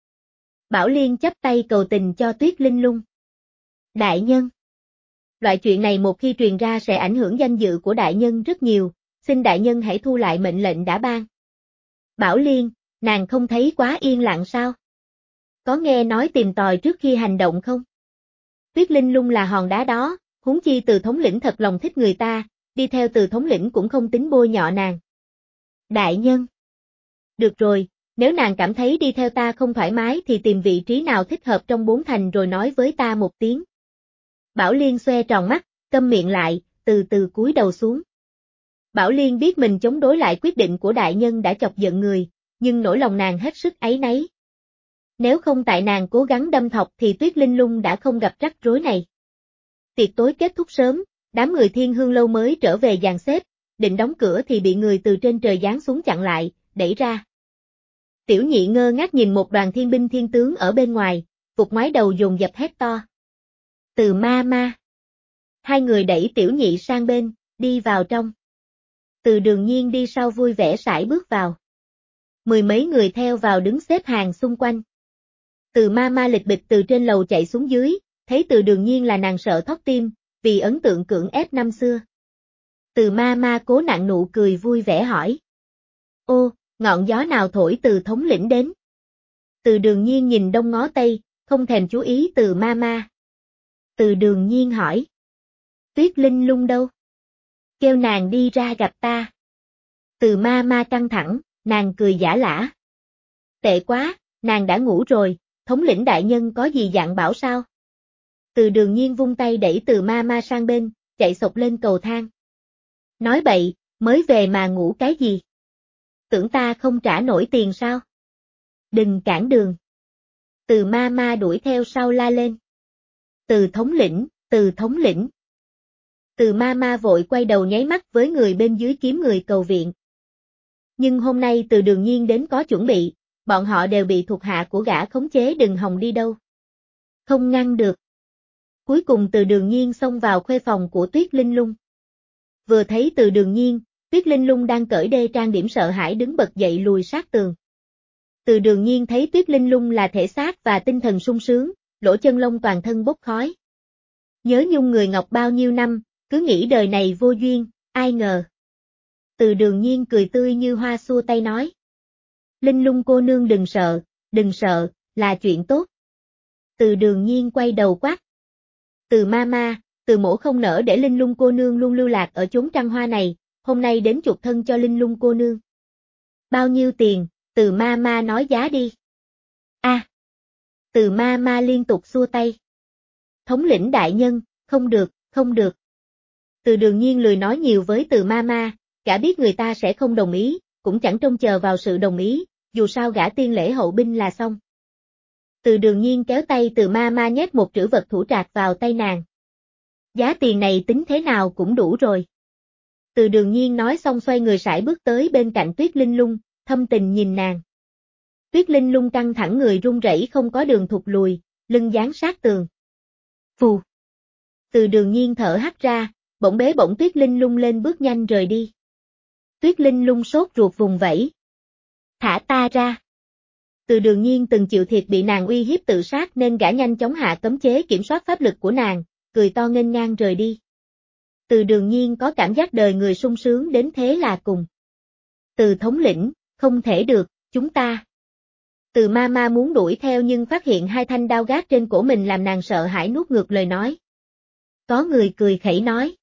Bảo Liên chắp tay cầu tình cho Tuyết Linh Lung. Đại nhân. Loại chuyện này một khi truyền ra sẽ ảnh hưởng danh dự của đại nhân rất nhiều, xin đại nhân hãy thu lại mệnh lệnh đã ban. Bảo Liên, nàng không thấy quá yên lặng sao? Có nghe nói tìm tòi trước khi hành động không? Tuyết Linh Lung là hòn đá đó, huống chi Từ thống lĩnh thật lòng thích người ta, đi theo Từ thống lĩnh cũng không tính bôi nhọ nàng. Đại nhân. Được rồi, nếu nàng cảm thấy đi theo ta không thoải mái thì tìm vị trí nào thích hợp trong bốn thành rồi nói với ta một tiếng. Bảo Liên xoe tròn mắt, câm miệng lại, từ từ cúi đầu xuống. Bảo Liên biết mình chống đối lại quyết định của đại nhân đã chọc giận người, nhưng nỗi lòng nàng hết sức áy náy. Nếu không tại nàng cố gắng đâm thọc thì Tuyết Linh Lung đã không gặp rắc rối này. Tiệc tối kết thúc sớm, đám người Thiên Hương Lâu mới trở về dàn xếp, định đóng cửa thì bị người từ trên trời giáng xuống chặn lại, đẩy ra. Tiểu Nhị ngơ ngác nhìn một đoàn thiên binh thiên tướng ở bên ngoài, vụt ngoái đầu dồn dập hét to. Từ ma ma. Hai người đẩy Tiểu Nhị sang bên, đi vào trong. Từ Đường Nhiên đi sau vui vẻ sải bước vào. Mười mấy người theo vào đứng xếp hàng xung quanh. Từ ma ma lịch bịch từ trên lầu chạy xuống dưới, thấy Từ Đường Nhiên là nàng sợ thót tim, vì ấn tượng cưỡng ép năm xưa. Từ ma ma cố nặn nụ cười vui vẻ hỏi. Ô, ngọn gió nào thổi Từ thống lĩnh đến? Từ Đường Nhiên nhìn đông ngó tây, không thèm chú ý Từ ma ma. Từ Đường Nhiên hỏi. Tuyết Linh Lung đâu? Kêu nàng đi ra gặp ta. Từ ma ma căng thẳng, nàng cười giả lả. Tệ quá, nàng đã ngủ rồi, thống lĩnh đại nhân có gì dặn bảo sao? Từ Đường Nhiên vung tay đẩy Từ ma ma sang bên, chạy sộc lên cầu thang. Nói bậy, mới về mà ngủ cái gì? Tưởng ta không trả nổi tiền sao? Đừng cản đường. Từ ma ma đuổi theo sau la lên. Từ thống lĩnh, Từ thống lĩnh. Từ ma ma vội quay đầu nháy mắt với người bên dưới kiếm người cầu viện. Nhưng hôm nay Từ Đường Nhiên đến có chuẩn bị, bọn họ đều bị thuộc hạ của gã khống chế đừng hòng đi đâu. Không ngăn được. Cuối cùng Từ Đường Nhiên xông vào khuê phòng của Tuyết Linh Lung. Vừa thấy Từ Đường Nhiên, Tuyết Linh Lung đang cởi đê trang điểm sợ hãi đứng bật dậy lùi sát tường. Từ Đường Nhiên thấy Tuyết Linh Lung là thể xác và tinh thần sung sướng, lỗ chân lông toàn thân bốc khói. Nhớ nhung người ngọc bao nhiêu năm, cứ nghĩ đời này vô duyên, ai ngờ. Từ Đường Nhiên cười tươi như hoa xua tay nói. Linh Lung cô nương đừng sợ, đừng sợ, là chuyện tốt. Từ Đường Nhiên quay đầu quát. Từ ma ma, Từ mổ không nỡ để Linh Lung cô nương luôn lưu lạc ở chốn trăng hoa này, hôm nay đến chuộc thân cho Linh Lung cô nương. Bao nhiêu tiền, Từ ma ma nói giá đi. A. À, Từ ma ma liên tục xua tay. Thống lĩnh đại nhân, không được, không được. Từ Đường Nhiên lười nói nhiều với Từ ma ma, gã biết người ta sẽ không đồng ý, cũng chẳng trông chờ vào sự đồng ý, dù sao gã tiên lễ hậu binh là xong. Từ Đường Nhiên kéo tay Từ ma ma nhét một trữ vật thủ trạc vào tay nàng. Giá tiền này tính thế nào cũng đủ rồi. Từ Đường Nhiên nói xong xoay người sải bước tới bên cạnh Tuyết Linh Lung, thâm tình nhìn nàng. Tuyết Linh Lung căng thẳng người run rẩy không có đường thụt lùi, lưng dán sát tường. Phù. Từ Đường Nhiên thở hắt ra, bỗng bế bổng Tuyết Linh Lung lên bước nhanh rời đi. Tuyết Linh Lung sốt ruột vùng vẫy. Thả ta ra. Từ Đường Nhiên từng chịu thiệt bị nàng uy hiếp tự sát nên gã nhanh chóng hạ cấm chế kiểm soát pháp lực của nàng, cười to nghênh ngang rời đi. Từ Đường Nhiên có cảm giác đời người sung sướng đến thế là cùng. Từ thống lĩnh, không thể được, chúng ta. Từ ma ma muốn đuổi theo nhưng phát hiện hai thanh đao gác trên cổ mình làm nàng sợ hãi nuốt ngược lời nói. Có người cười khẩy nói.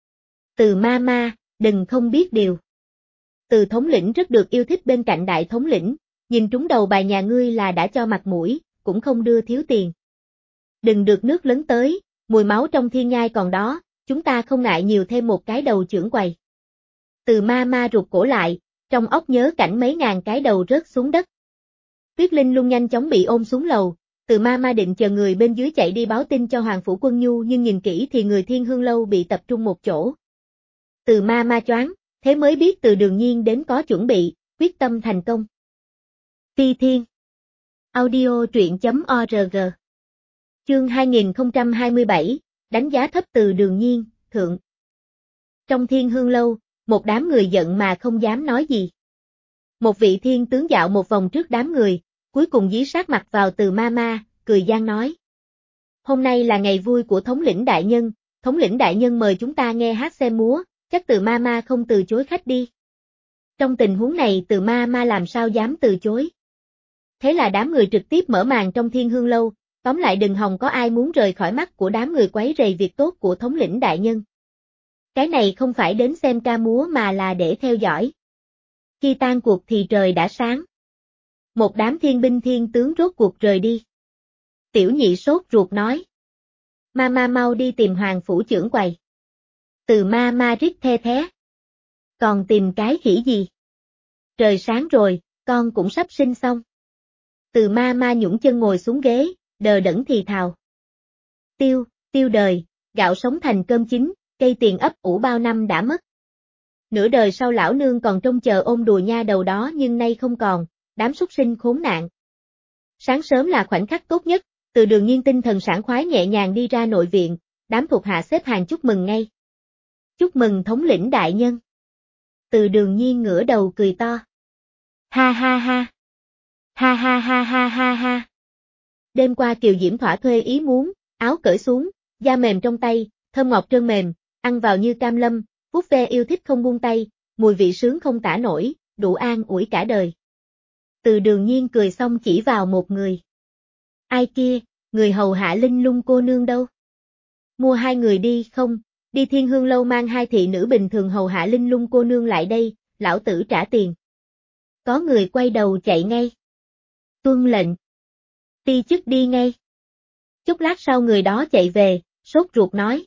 Từ ma ma, đừng không biết điều. Từ thống lĩnh rất được yêu thích bên cạnh đại thống lĩnh, nhìn trúng đầu bài nhà ngươi là đã cho mặt mũi, cũng không đưa thiếu tiền. Đừng được nước lấn tới, mùi máu trong thiên nhai còn đó, chúng ta không ngại nhiều thêm một cái đầu chưởng quầy. Từ ma ma rụt cổ lại, trong óc nhớ cảnh mấy ngàn cái đầu rớt xuống đất. Tuyết Linh Lung nhanh chóng bị ôm xuống lầu, từ ma ma định chờ người bên dưới chạy đi báo tin cho Hoàng Phủ Quân Nhu nhưng nhìn kỹ thì người Thiên Hương Lâu bị tập trung một chỗ. Từ ma ma choáng, thế mới biết từ Đường Nhiên đến có chuẩn bị, quyết tâm thành công. Phi Thiên Audio truyện.org Chương hai nghìn không trăm hai mươi bảy, đánh giá thấp từ Đường Nhiên, thượng. Trong Thiên Hương Lâu, một đám người giận mà không dám nói gì. Một vị thiên tướng dạo một vòng trước đám người, cuối cùng dí sát mặt vào từ ma ma, cười gian nói. Hôm nay là ngày vui của thống lĩnh đại nhân, thống lĩnh đại nhân mời chúng ta nghe hát xem múa, chắc từ ma ma không từ chối khách đi. Trong tình huống này từ ma ma làm sao dám từ chối. Thế là đám người trực tiếp mở màn trong Thiên Hương Lâu, tóm lại đừng hòng có ai muốn rời khỏi mắt của đám người quấy rầy việc tốt của thống lĩnh đại nhân. Cái này không phải đến xem ca múa mà là để theo dõi. Khi tan cuộc thì trời đã sáng. Một đám thiên binh thiên tướng rốt cuộc rời đi. Tiểu nhị sốt ruột nói. Ma ma mau đi tìm Hoàng Phủ trưởng quầy. Từ ma ma rít the thé. Còn tìm cái khỉ gì? Trời sáng rồi, con cũng sắp sinh xong. Từ ma ma nhũng chân ngồi xuống ghế, đờ đẫn thì thào. Tiêu, tiêu đời, gạo sống thành cơm chín, cây tiền ấp ủ bao năm đã mất. Nửa đời sau lão nương còn trông chờ ôm đùa nha đầu đó nhưng nay không còn, đám súc sinh khốn nạn. Sáng sớm là khoảnh khắc tốt nhất, từ Đường Nhiên tinh thần sảng khoái nhẹ nhàng đi ra nội viện, đám thuộc hạ xếp hàng chúc mừng ngay. Chúc mừng thống lĩnh đại nhân. Từ Đường Nhiên ngửa đầu cười to. Ha ha ha. Ha ha ha ha ha ha. Đêm qua Kiều Diễm thỏa thuê ý muốn, áo cởi xuống, da mềm trong tay, thơm ngọt trơn mềm, ăn vào như cam lâm, vuốt ve yêu thích không buông tay, mùi vị sướng không tả nổi, đủ an ủi cả đời. Từ Đường Nhiên cười xong chỉ vào một người. Ai kia, người hầu hạ Linh Lung cô nương đâu? Mua hai người đi không, đi Thiên Hương Lâu mang hai thị nữ bình thường hầu hạ Linh Lung cô nương lại đây, lão tử trả tiền. Có người quay đầu chạy ngay. Tuân lệnh. Ti chức đi ngay. Chút lát sau người đó chạy về, sốt ruột nói.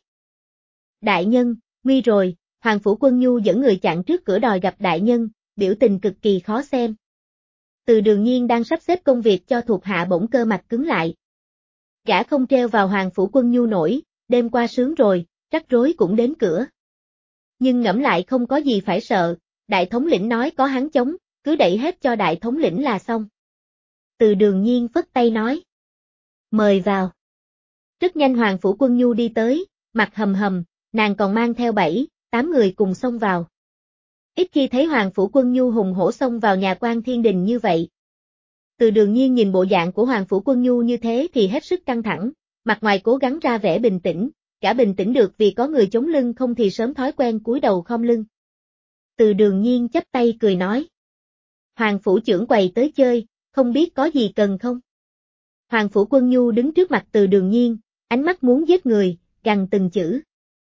Đại nhân, nguy rồi, Hoàng Phủ Quân Nhu dẫn người chặn trước cửa đòi gặp đại nhân, biểu tình cực kỳ khó xem. Từ Đường Nhiên đang sắp xếp công việc cho thuộc hạ bỗng cơ mặt cứng lại. Gã không treo vào Hoàng Phủ Quân Nhu nổi, đêm qua sướng rồi, rắc rối cũng đến cửa. Nhưng ngẫm lại không có gì phải sợ, đại thống lĩnh nói có hắn chống, cứ đẩy hết cho đại thống lĩnh là xong. Từ Đường Nhiên phất tay nói. Mời vào. Rất nhanh Hoàng Phủ Quân Nhu đi tới, mặt hầm hầm, nàng còn mang theo bảy, tám người cùng xông vào. Ít khi thấy Hoàng Phủ Quân Nhu hùng hổ xông vào nhà quan thiên đình như vậy. Từ Đường Nhiên nhìn bộ dạng của Hoàng Phủ Quân Nhu như thế thì hết sức căng thẳng, mặt ngoài cố gắng ra vẻ bình tĩnh, cả bình tĩnh được vì có người chống lưng không thì sớm thói quen cúi đầu khom lưng. Từ Đường Nhiên chắp tay cười nói. Hoàng Phủ trưởng quầy tới chơi, không biết có gì cần không? Hoàng Phủ Quân Nhu đứng trước mặt Từ Đường Nhiên, ánh mắt muốn giết người, gằn từng chữ.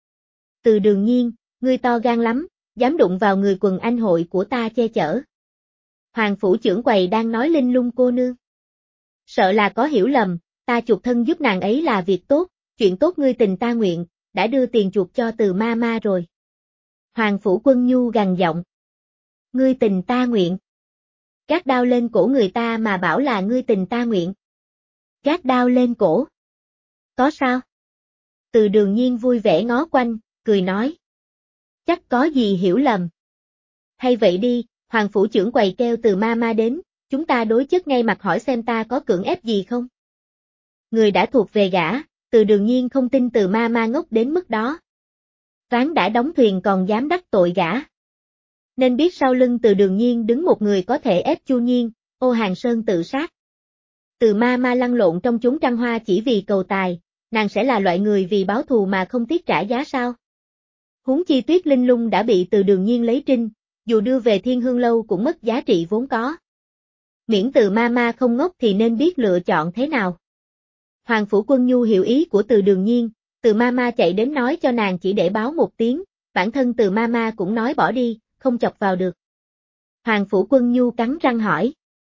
Từ Đường Nhiên, ngươi to gan lắm, dám đụng vào người quần anh hội của ta che chở. Hoàng Phủ trưởng quầy đang nói Linh Lung cô nương. Sợ là có hiểu lầm, ta chuộc thân giúp nàng ấy là việc tốt, chuyện tốt ngươi tình ta nguyện, đã đưa tiền chuộc cho Từ ma ma rồi. Hoàng Phủ Quân Nhu gằn giọng. Ngươi tình ta nguyện. Gác đao lên cổ người ta mà bảo là ngươi tình ta nguyện. Gác đao lên cổ. Có sao? Từ Đường Nhiên vui vẻ ngó quanh, cười nói. Chắc có gì hiểu lầm. Hay vậy đi, Hoàng Phủ trưởng quầy kêu Từ ma ma đến, chúng ta đối chất ngay mặt hỏi xem ta có cưỡng ép gì không. Người đã thuộc về gã, Từ Đường Nhiên không tin Từ ma ma ngốc đến mức đó. Ván đã đóng thuyền còn dám đắc tội gã. Nên biết sau lưng Từ Đường Nhiên đứng một người có thể ép Chu Nhiên, Ô Hàng Sơn tự sát. Từ ma ma lăn lộn trong chốn trăng hoa chỉ vì cầu tài, nàng sẽ là loại người vì báo thù mà không tiếc trả giá sao? Huống chi Tuyết Linh Lung đã bị Từ Đường Nhiên lấy trinh, dù đưa về Thiên Hương Lâu cũng mất giá trị vốn có. Miễn Từ ma ma không ngốc thì nên biết lựa chọn thế nào. Hoàng Phủ Quân Nhu hiểu ý của Từ Đường Nhiên, Từ ma ma chạy đến nói cho nàng chỉ để báo một tiếng, bản thân Từ ma ma cũng nói bỏ đi, không chọc vào được. Hoàng Phủ Quân Nhu cắn răng hỏi.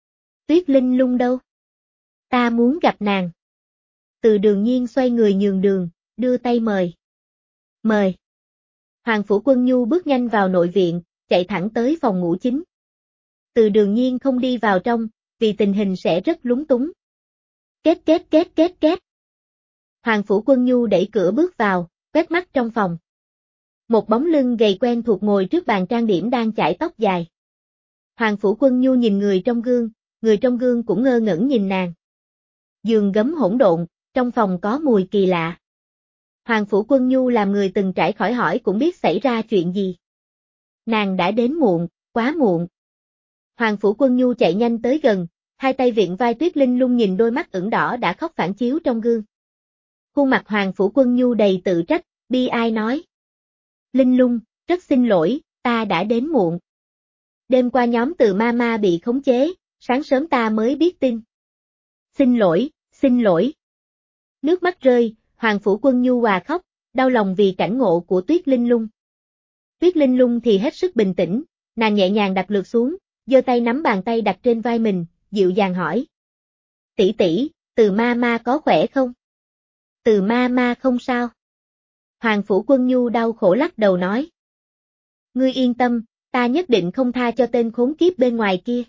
Tuyết Linh Lung đâu? Ta muốn gặp nàng. Từ Đường Nhiên xoay người nhường đường, đưa tay mời. Mời. Hoàng Phủ Quân Nhu bước nhanh vào nội viện, chạy thẳng tới phòng ngủ chính. Từ Đường Nhiên không đi vào trong, vì tình hình sẽ rất lúng túng. Két két két két két. Hoàng Phủ Quân Nhu đẩy cửa bước vào, quét mắt trong phòng. Một bóng lưng gầy quen thuộc ngồi trước bàn trang điểm đang chải tóc dài. Hoàng Phủ Quân Nhu nhìn người trong gương, người trong gương cũng ngơ ngẩn nhìn nàng. Giường gấm hỗn độn, trong phòng có mùi kỳ lạ. Hoàng Phủ Quân Nhu làm người từng trải khỏi hỏi cũng biết xảy ra chuyện gì. Nàng đã đến muộn, quá muộn. Hoàng Phủ Quân Nhu chạy nhanh tới gần, hai tay viện vai Tuyết Linh Lung nhìn đôi mắt ửng đỏ đã khóc phản chiếu trong gương. Khuôn mặt Hoàng Phủ Quân Nhu đầy tự trách, bi ai nói. Linh Lung, rất xin lỗi, ta đã đến muộn. Đêm qua nhóm Từ Mama bị khống chế, sáng sớm ta mới biết tin. Xin lỗi, xin lỗi. Nước mắt rơi, Hoàng Phủ Quân Nhu hòa khóc, đau lòng vì cảnh ngộ của Tuyết Linh Lung. Tuyết Linh Lung thì hết sức bình tĩnh, nàng nhẹ nhàng đặt lược xuống, giơ tay nắm bàn tay đặt trên vai mình, dịu dàng hỏi. Tỷ tỷ, Từ Mama có khỏe không? Từ Mama không sao. Hoàng Phủ Quân Nhu đau khổ lắc đầu nói. Ngươi yên tâm, ta nhất định không tha cho tên khốn kiếp bên ngoài kia.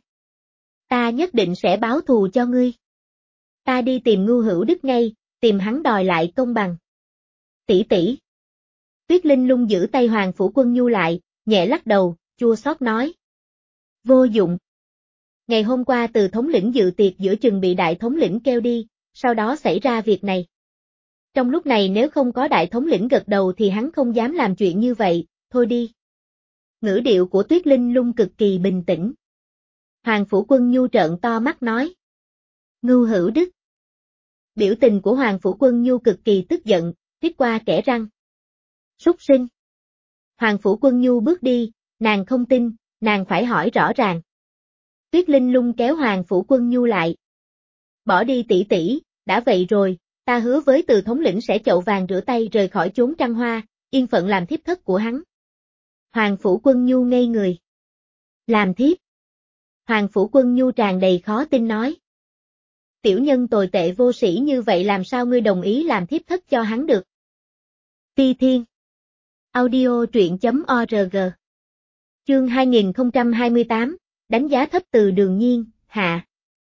Ta nhất định sẽ báo thù cho ngươi. Ta đi tìm Ngưu Hữu Đức ngay, tìm hắn đòi lại công bằng. Tỷ tỷ. Tuyết Linh Lung giữ tay Hoàng Phủ Quân Nhu lại, nhẹ lắc đầu, chua xót nói. Vô dụng. Ngày hôm qua Từ thống lĩnh dự tiệc giữa chừng bị đại thống lĩnh kêu đi, sau đó xảy ra việc này. Trong lúc này nếu không có đại thống lĩnh gật đầu thì hắn không dám làm chuyện như vậy, thôi đi. Ngữ điệu của Tuyết Linh Lung cực kỳ bình tĩnh. Hoàng Phủ Quân Nhu trợn to mắt nói. Ngưu Hữu Đức. Biểu tình của Hoàng Phủ Quân Nhu cực kỳ tức giận, rít qua kẽ răng. Súc sinh. Hoàng Phủ Quân Nhu bước đi, nàng không tin, nàng phải hỏi rõ ràng. Tuyết Linh Lung kéo Hoàng Phủ Quân Nhu lại. Bỏ đi tỷ tỷ, đã vậy rồi, ta hứa với Từ thống lĩnh sẽ chậu vàng rửa tay rời khỏi chốn trăng hoa, yên phận làm thiếp thất của hắn. Hoàng Phủ Quân Nhu ngây người. Làm thiếp. Hoàng Phủ Quân Nhu tràn đầy khó tin nói. Tiểu nhân tồi tệ vô sĩ như vậy làm sao ngươi đồng ý làm thiếp thất cho hắn được? Ti Thiên. Audio truyện chấm org. Chương hai nghìn không trăm hai mươi tám, đánh giá thấp Từ Đường Nhiên, hạ.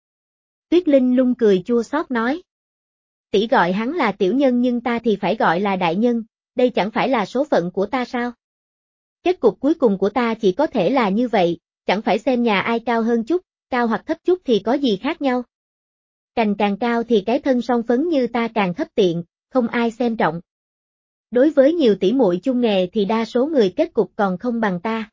Tuyết Linh Lung cười chua xót nói. Tỷ gọi hắn là tiểu nhân nhưng ta thì phải gọi là đại nhân, đây chẳng phải là số phận của ta sao? Kết cục cuối cùng của ta chỉ có thể là như vậy, chẳng phải xem nhà ai cao hơn chút, cao hoặc thấp chút thì có gì khác nhau. Cành càng cao thì cái thân song phấn như ta càng thấp tiện, không ai xem trọng. Đối với nhiều tỷ muội chung nghề thì đa số người kết cục còn không bằng ta.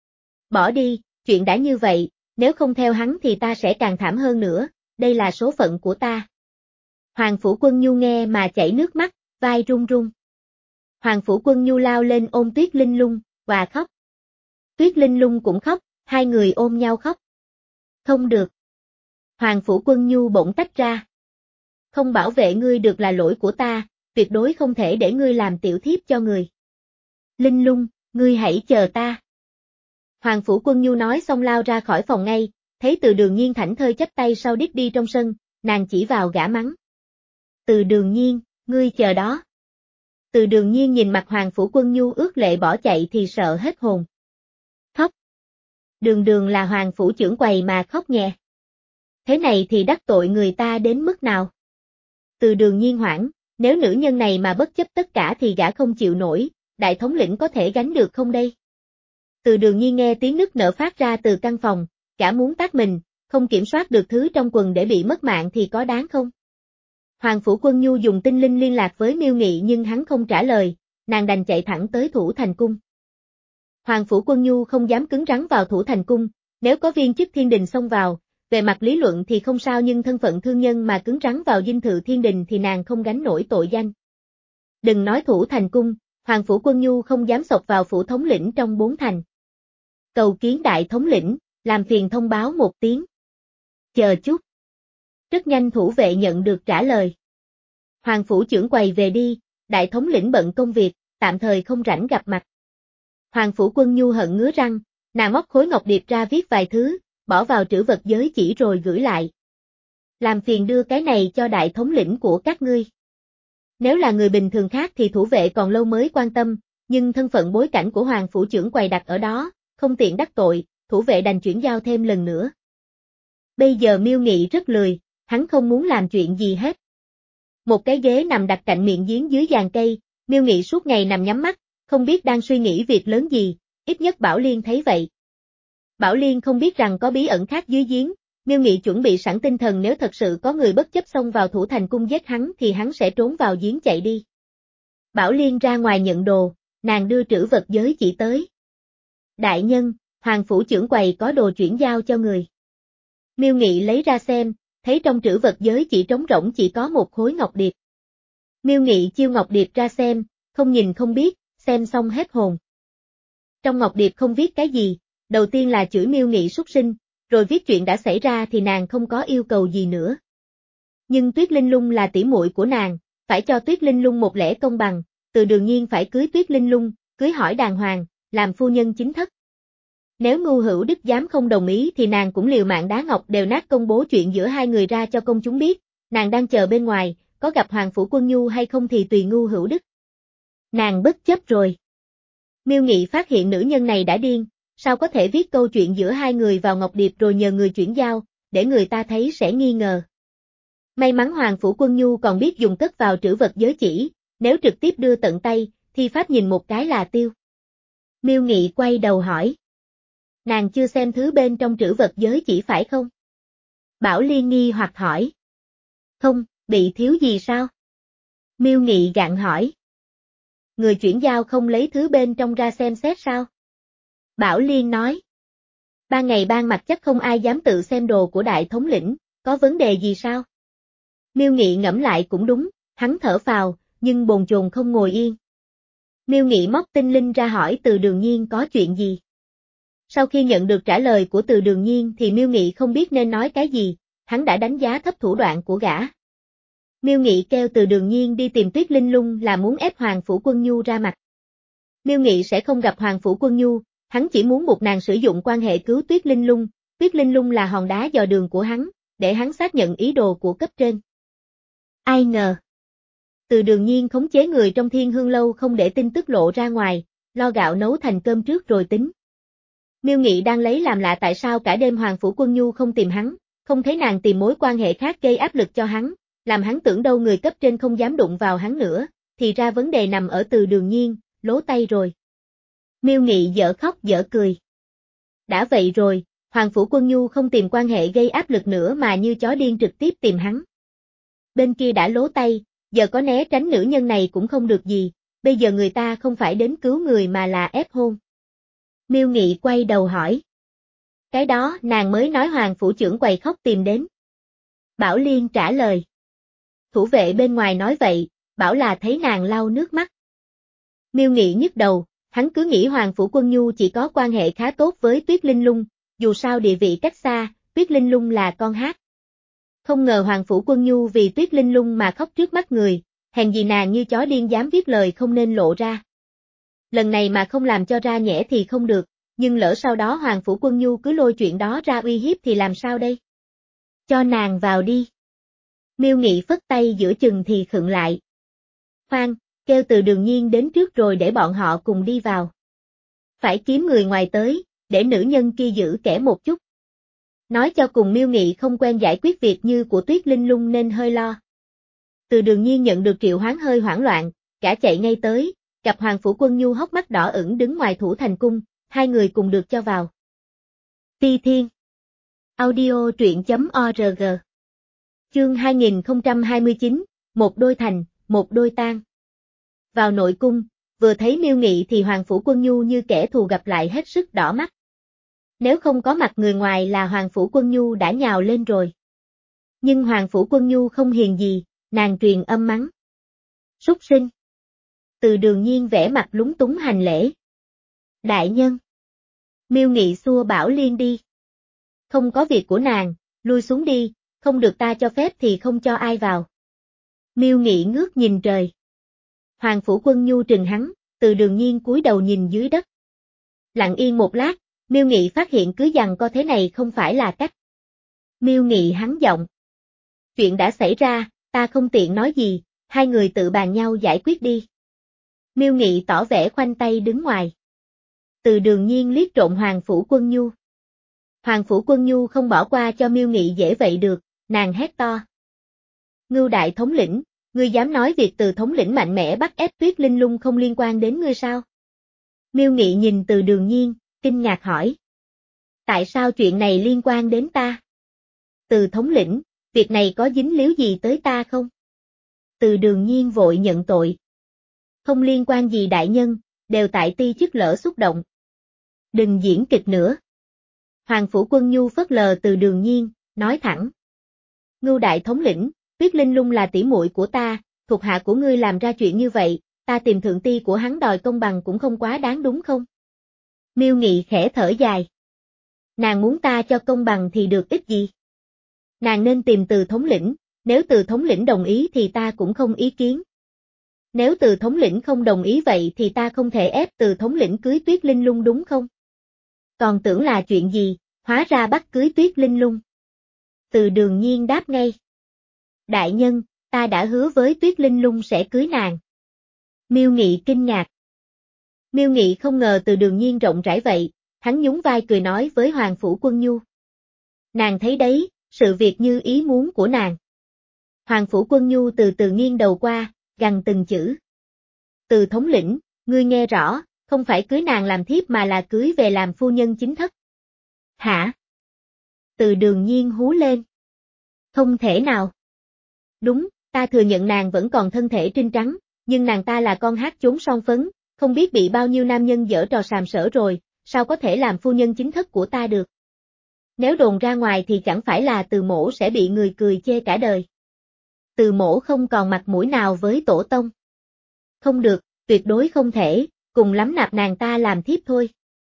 Bỏ đi, chuyện đã như vậy, nếu không theo hắn thì ta sẽ càng thảm hơn nữa, đây là số phận của ta. Hoàng Phủ Quân Nhu nghe mà chảy nước mắt, vai run run. Hoàng Phủ Quân Nhu lao lên ôm Tuyết Linh Lung, và khóc. Tuyết Linh Lung cũng khóc, hai người ôm nhau khóc. Không được. Hoàng Phủ Quân Nhu bỗng tách ra. Không bảo vệ ngươi được là lỗi của ta, tuyệt đối không thể để ngươi làm tiểu thiếp cho người. Linh Lung, ngươi hãy chờ ta. Hoàng Phủ Quân Nhu nói xong lao ra khỏi phòng ngay, thấy Từ Đường Nhiên thảnh thơi chắp tay sau đít đi trong sân, nàng chỉ vào gã mắng. Từ Đường Nhiên, ngươi chờ đó. Từ Đường Nhiên nhìn mặt Hoàng Phủ Quân Nhu ướt lệ bỏ chạy thì sợ hết hồn. Khóc. Đường đường là Hoàng Phủ trưởng quầy mà khóc nhẹ. Thế này thì đắc tội người ta đến mức nào? Từ Đường Nhiên hoảng, nếu nữ nhân này mà bất chấp tất cả thì gã không chịu nổi, đại thống lĩnh có thể gánh được không đây? Từ Đường Nhiên nghe tiếng nức nở phát ra từ căn phòng, gã muốn tát mình, không kiểm soát được thứ trong quần để bị mất mạng thì có đáng không? Hoàng Phủ Quân Nhu dùng tinh linh liên lạc với Miêu Nghị nhưng hắn không trả lời, nàng đành chạy thẳng tới Thủ Thành Cung. Hoàng Phủ Quân Nhu không dám cứng rắn vào Thủ Thành Cung, nếu có viên chức thiên đình xông vào, về mặt lý luận thì không sao nhưng thân phận thương nhân mà cứng rắn vào dinh thự thiên đình thì nàng không gánh nổi tội danh. Đừng nói Thủ Thành Cung, Hoàng Phủ Quân Nhu không dám xộc vào phủ thống lĩnh trong bốn thành. Cầu kiến đại thống lĩnh, làm phiền thông báo một tiếng. Chờ chút. Rất nhanh thủ vệ nhận được trả lời. Hoàng Phủ trưởng quầy về đi, đại thống lĩnh bận công việc, tạm thời không rảnh gặp mặt. Hoàng Phủ Quân Nhu hận ngứa răng, nàng móc khối ngọc điệp ra viết vài thứ, bỏ vào trữ vật giới chỉ rồi gửi lại. Làm phiền đưa cái này cho đại thống lĩnh của các ngươi. Nếu là người bình thường khác thì thủ vệ còn lâu mới quan tâm, nhưng thân phận bối cảnh của Hoàng phủ trưởng quầy đặt ở đó, không tiện đắc tội, thủ vệ đành chuyển giao thêm lần nữa. Bây giờ Miêu Nghị rất lười, hắn không muốn làm chuyện gì hết. Một cái ghế nằm đặt cạnh miệng giếng dưới giàn cây, Miêu Nghị suốt ngày nằm nhắm mắt, không biết đang suy nghĩ việc lớn gì, ít nhất Bảo Liên thấy vậy. Bảo Liên không biết rằng có bí ẩn khác dưới giếng, Miêu Nghị chuẩn bị sẵn tinh thần nếu thật sự có người bất chấp xông vào Thủ Thành Cung giết hắn thì hắn sẽ trốn vào giếng chạy đi. Bảo Liên ra ngoài nhận đồ, nàng đưa trữ vật giới chỉ tới. Đại nhân, Hoàng phủ trưởng quầy có đồ chuyển giao cho người. Miêu Nghị lấy ra xem, thấy trong trữ vật giới chỉ trống rỗng chỉ có một khối ngọc điệp. Miêu Nghị chiêu ngọc điệp ra xem, không nhìn không biết, xem xong hết hồn. Trong ngọc điệp không viết cái gì, đầu tiên là chửi Miêu Nghị súc sinh, rồi viết chuyện đã xảy ra thì nàng không có yêu cầu gì nữa. Nhưng Tuyết Linh Lung là tỷ muội của nàng, phải cho Tuyết Linh Lung một lẽ công bằng, Từ Đường Nhiên phải cưới Tuyết Linh Lung, cưới hỏi đàng hoàng, làm phu nhân chính thất. Nếu Ngưu Hữu Đức dám không đồng ý thì nàng cũng liều mạng đá ngọc đều nát công bố chuyện giữa hai người ra cho công chúng biết, nàng đang chờ bên ngoài, có gặp Hoàng phủ Quân Nhu hay không thì tùy Ngưu Hữu Đức. Nàng bất chấp rồi. Miêu Nghị phát hiện nữ nhân này đã điên, sao có thể viết câu chuyện giữa hai người vào ngọc điệp rồi nhờ người chuyển giao, để người ta thấy sẽ nghi ngờ. May mắn Hoàng phủ Quân Nhu còn biết dùng cất vào trữ vật giới chỉ, nếu trực tiếp đưa tận tay, thì pháp nhìn một cái là tiêu. Miêu Nghị quay đầu hỏi. Nàng chưa xem thứ bên trong trữ vật giới chỉ phải không? Bảo Liên nghi hoặc hỏi. Không, bị thiếu gì sao? Miêu Nghị gạn hỏi. Người chuyển giao không lấy thứ bên trong ra xem xét sao? Bảo Liên nói. Ban ngày ban mặt chắc không ai dám tự xem đồ của đại thống lĩnh, có vấn đề gì sao? Miêu Nghị ngẫm lại cũng đúng, hắn thở phào, nhưng bồn chồn không ngồi yên. Miêu Nghị móc tinh linh ra hỏi Từ Đường Nhiên có chuyện gì. Sau khi nhận được trả lời của Từ Đường Nhiên thì Miêu Nghị không biết nên nói cái gì, hắn đã đánh giá thấp thủ đoạn của gã. Miêu Nghị kêu Từ Đường Nhiên đi tìm Tuyết Linh Lung là muốn ép Hoàng phủ Quân Nhu ra mặt. Miêu Nghị sẽ không gặp Hoàng phủ Quân Nhu, hắn chỉ muốn buộc nàng sử dụng quan hệ cứu Tuyết Linh Lung, Tuyết Linh Lung là hòn đá dò đường của hắn, để hắn xác nhận ý đồ của cấp trên. Ai ngờ. Từ Đường Nhiên khống chế người trong Thiên Hương Lâu không để tin tức lộ ra ngoài, lo gạo nấu thành cơm trước rồi tính. Miêu Nghị đang lấy làm lạ tại sao cả đêm Hoàng phủ Quân Nhu không tìm hắn, không thấy nàng tìm mối quan hệ khác gây áp lực cho hắn, làm hắn tưởng đâu người cấp trên không dám đụng vào hắn nữa, thì ra vấn đề nằm ở Từ Đường Nhiên, lố tay rồi. Miêu Nghị dở khóc dở cười. Đã vậy rồi, Hoàng phủ Quân Nhu không tìm quan hệ gây áp lực nữa mà như chó điên trực tiếp tìm hắn. Bên kia đã lố tay, giờ có né tránh nữ nhân này cũng không được gì, bây giờ người ta không phải đến cứu người mà là ép hôn. Miêu Nghị quay đầu hỏi. Cái đó nàng mới nói Hoàng phủ trưởng quầy khóc tìm đến. Bảo Liên trả lời. Thủ vệ bên ngoài nói vậy, bảo là thấy nàng lau nước mắt. Miêu Nghị nhức đầu, hắn cứ nghĩ Hoàng phủ Quân Nhu chỉ có quan hệ khá tốt với Tuyết Linh Lung, dù sao địa vị cách xa, Tuyết Linh Lung là con hát. Không ngờ Hoàng phủ Quân Nhu vì Tuyết Linh Lung mà khóc trước mắt người, hèn gì nàng như chó điên dám viết lời không nên lộ ra. Lần này mà không làm cho ra nhẽ thì không được, nhưng lỡ sau đó Hoàng phủ Quân Nhu cứ lôi chuyện đó ra uy hiếp thì làm sao đây? Cho nàng vào đi. Miêu Nghị phất tay giữa chừng thì khựng lại. Khoan, kêu Từ Đường Nhiên đến trước rồi để bọn họ cùng đi vào. Phải kiếm người ngoài tới, để nữ nhân kia giữ kẻ một chút. Nói cho cùng Miêu Nghị không quen giải quyết việc như của Tuyết Linh Lung nên hơi lo. Từ Đường Nhiên nhận được triệu hoán hơi hoảng loạn, cả chạy ngay tới, gặp Hoàng phủ Quân Nhu hốc mắt đỏ ửng đứng ngoài Thủ Thành Cung, hai người cùng được cho vào. Ti Thiên Audio truyện chấm org Chương hai nghìn không trăm hai mươi chín, một đôi thành, một đôi tan. Vào nội cung, vừa thấy Miêu Nghị thì Hoàng phủ Quân Nhu như kẻ thù gặp lại hết sức đỏ mắt. Nếu không có mặt người ngoài là Hoàng phủ Quân Nhu đã nhào lên rồi. Nhưng Hoàng phủ Quân Nhu không hiền gì, nàng truyền âm mắng. Súc sinh. Từ Đường Nhiên vẽ mặt lúng túng hành lễ. Đại nhân. Miêu Nghị xua Bảo Liên đi. Không có việc của nàng, lui xuống đi, không được ta cho phép thì không cho ai vào. Miêu Nghị ngước nhìn trời. Hoàng phủ Quân Nhu trừng hắn, Từ Đường Nhiên cúi đầu nhìn dưới đất. Lặng yên một lát, Miêu Nghị phát hiện cứ giằng co thế này không phải là cách. Miêu Nghị hắn giọng. chuyện đã xảy ra, ta không tiện nói gì, hai người tự bàn nhau giải quyết đi. Miêu Nghị tỏ vẻ khoanh tay đứng ngoài. Từ Đường Nhiên liếc trộm Hoàng Phủ Quân Nhu. Hoàng Phủ Quân Nhu không bỏ qua cho Miêu Nghị dễ vậy được, nàng hét to. Ngưu đại thống lĩnh, ngươi dám nói việc Từ thống lĩnh mạnh mẽ bắt ép Tuyết Linh Lung không liên quan đến ngươi sao? Miêu Nghị nhìn Từ Đường Nhiên, kinh ngạc hỏi. Tại sao chuyện này liên quan đến ta? Từ thống lĩnh, việc này có dính líu gì tới ta không? Từ Đường Nhiên vội nhận tội. Không liên quan gì đại nhân, đều tại ti chức lỡ xúc động. Đừng diễn kịch nữa. Hoàng Phủ Quân Nhu phớt lờ Từ Đường Nhiên, nói thẳng. Ngưu đại thống lĩnh, Tuyết Linh Lung là tỷ muội của ta, thuộc hạ của ngươi làm ra chuyện như vậy, ta tìm thượng ti của hắn đòi công bằng cũng không quá đáng đúng không? Miêu Nghị khẽ thở dài. Nàng muốn ta cho công bằng thì được ích gì? Nàng nên tìm Từ thống lĩnh, nếu Từ thống lĩnh đồng ý thì ta cũng không ý kiến. Nếu Từ thống lĩnh không đồng ý vậy thì ta không thể ép Từ thống lĩnh cưới Tuyết Linh Lung đúng không? Còn tưởng là chuyện gì, hóa ra bắt cưới Tuyết Linh Lung. Từ Đường Nhiên đáp ngay. Đại nhân, ta đã hứa với Tuyết Linh Lung sẽ cưới nàng. Miêu Nghị kinh ngạc. Miêu Nghị không ngờ Từ Đường Nhiên rộng rãi vậy, hắn nhún vai cười nói với Hoàng Phủ Quân Nhu. Nàng thấy đấy, sự việc như ý muốn của nàng. Hoàng Phủ Quân Nhu từ từ nghiêng đầu qua, gằn từng chữ. Từ thống lĩnh, ngươi nghe rõ, không phải cưới nàng làm thiếp mà là cưới về làm phu nhân chính thất. Hả? Từ Đường Nhiên hú lên. Không thể nào. Đúng, ta thừa nhận nàng vẫn còn thân thể trinh trắng, nhưng nàng ta là con hát chốn son phấn, không biết bị bao nhiêu nam nhân giở trò sàm sỡ rồi, sao có thể làm phu nhân chính thất của ta được. Nếu đồn ra ngoài thì chẳng phải là Từ mỗ sẽ bị người cười chê cả đời. Từ mỗ không còn mặt mũi nào với tổ tông. Không được, tuyệt đối không thể, cùng lắm nạp nàng ta làm thiếp thôi.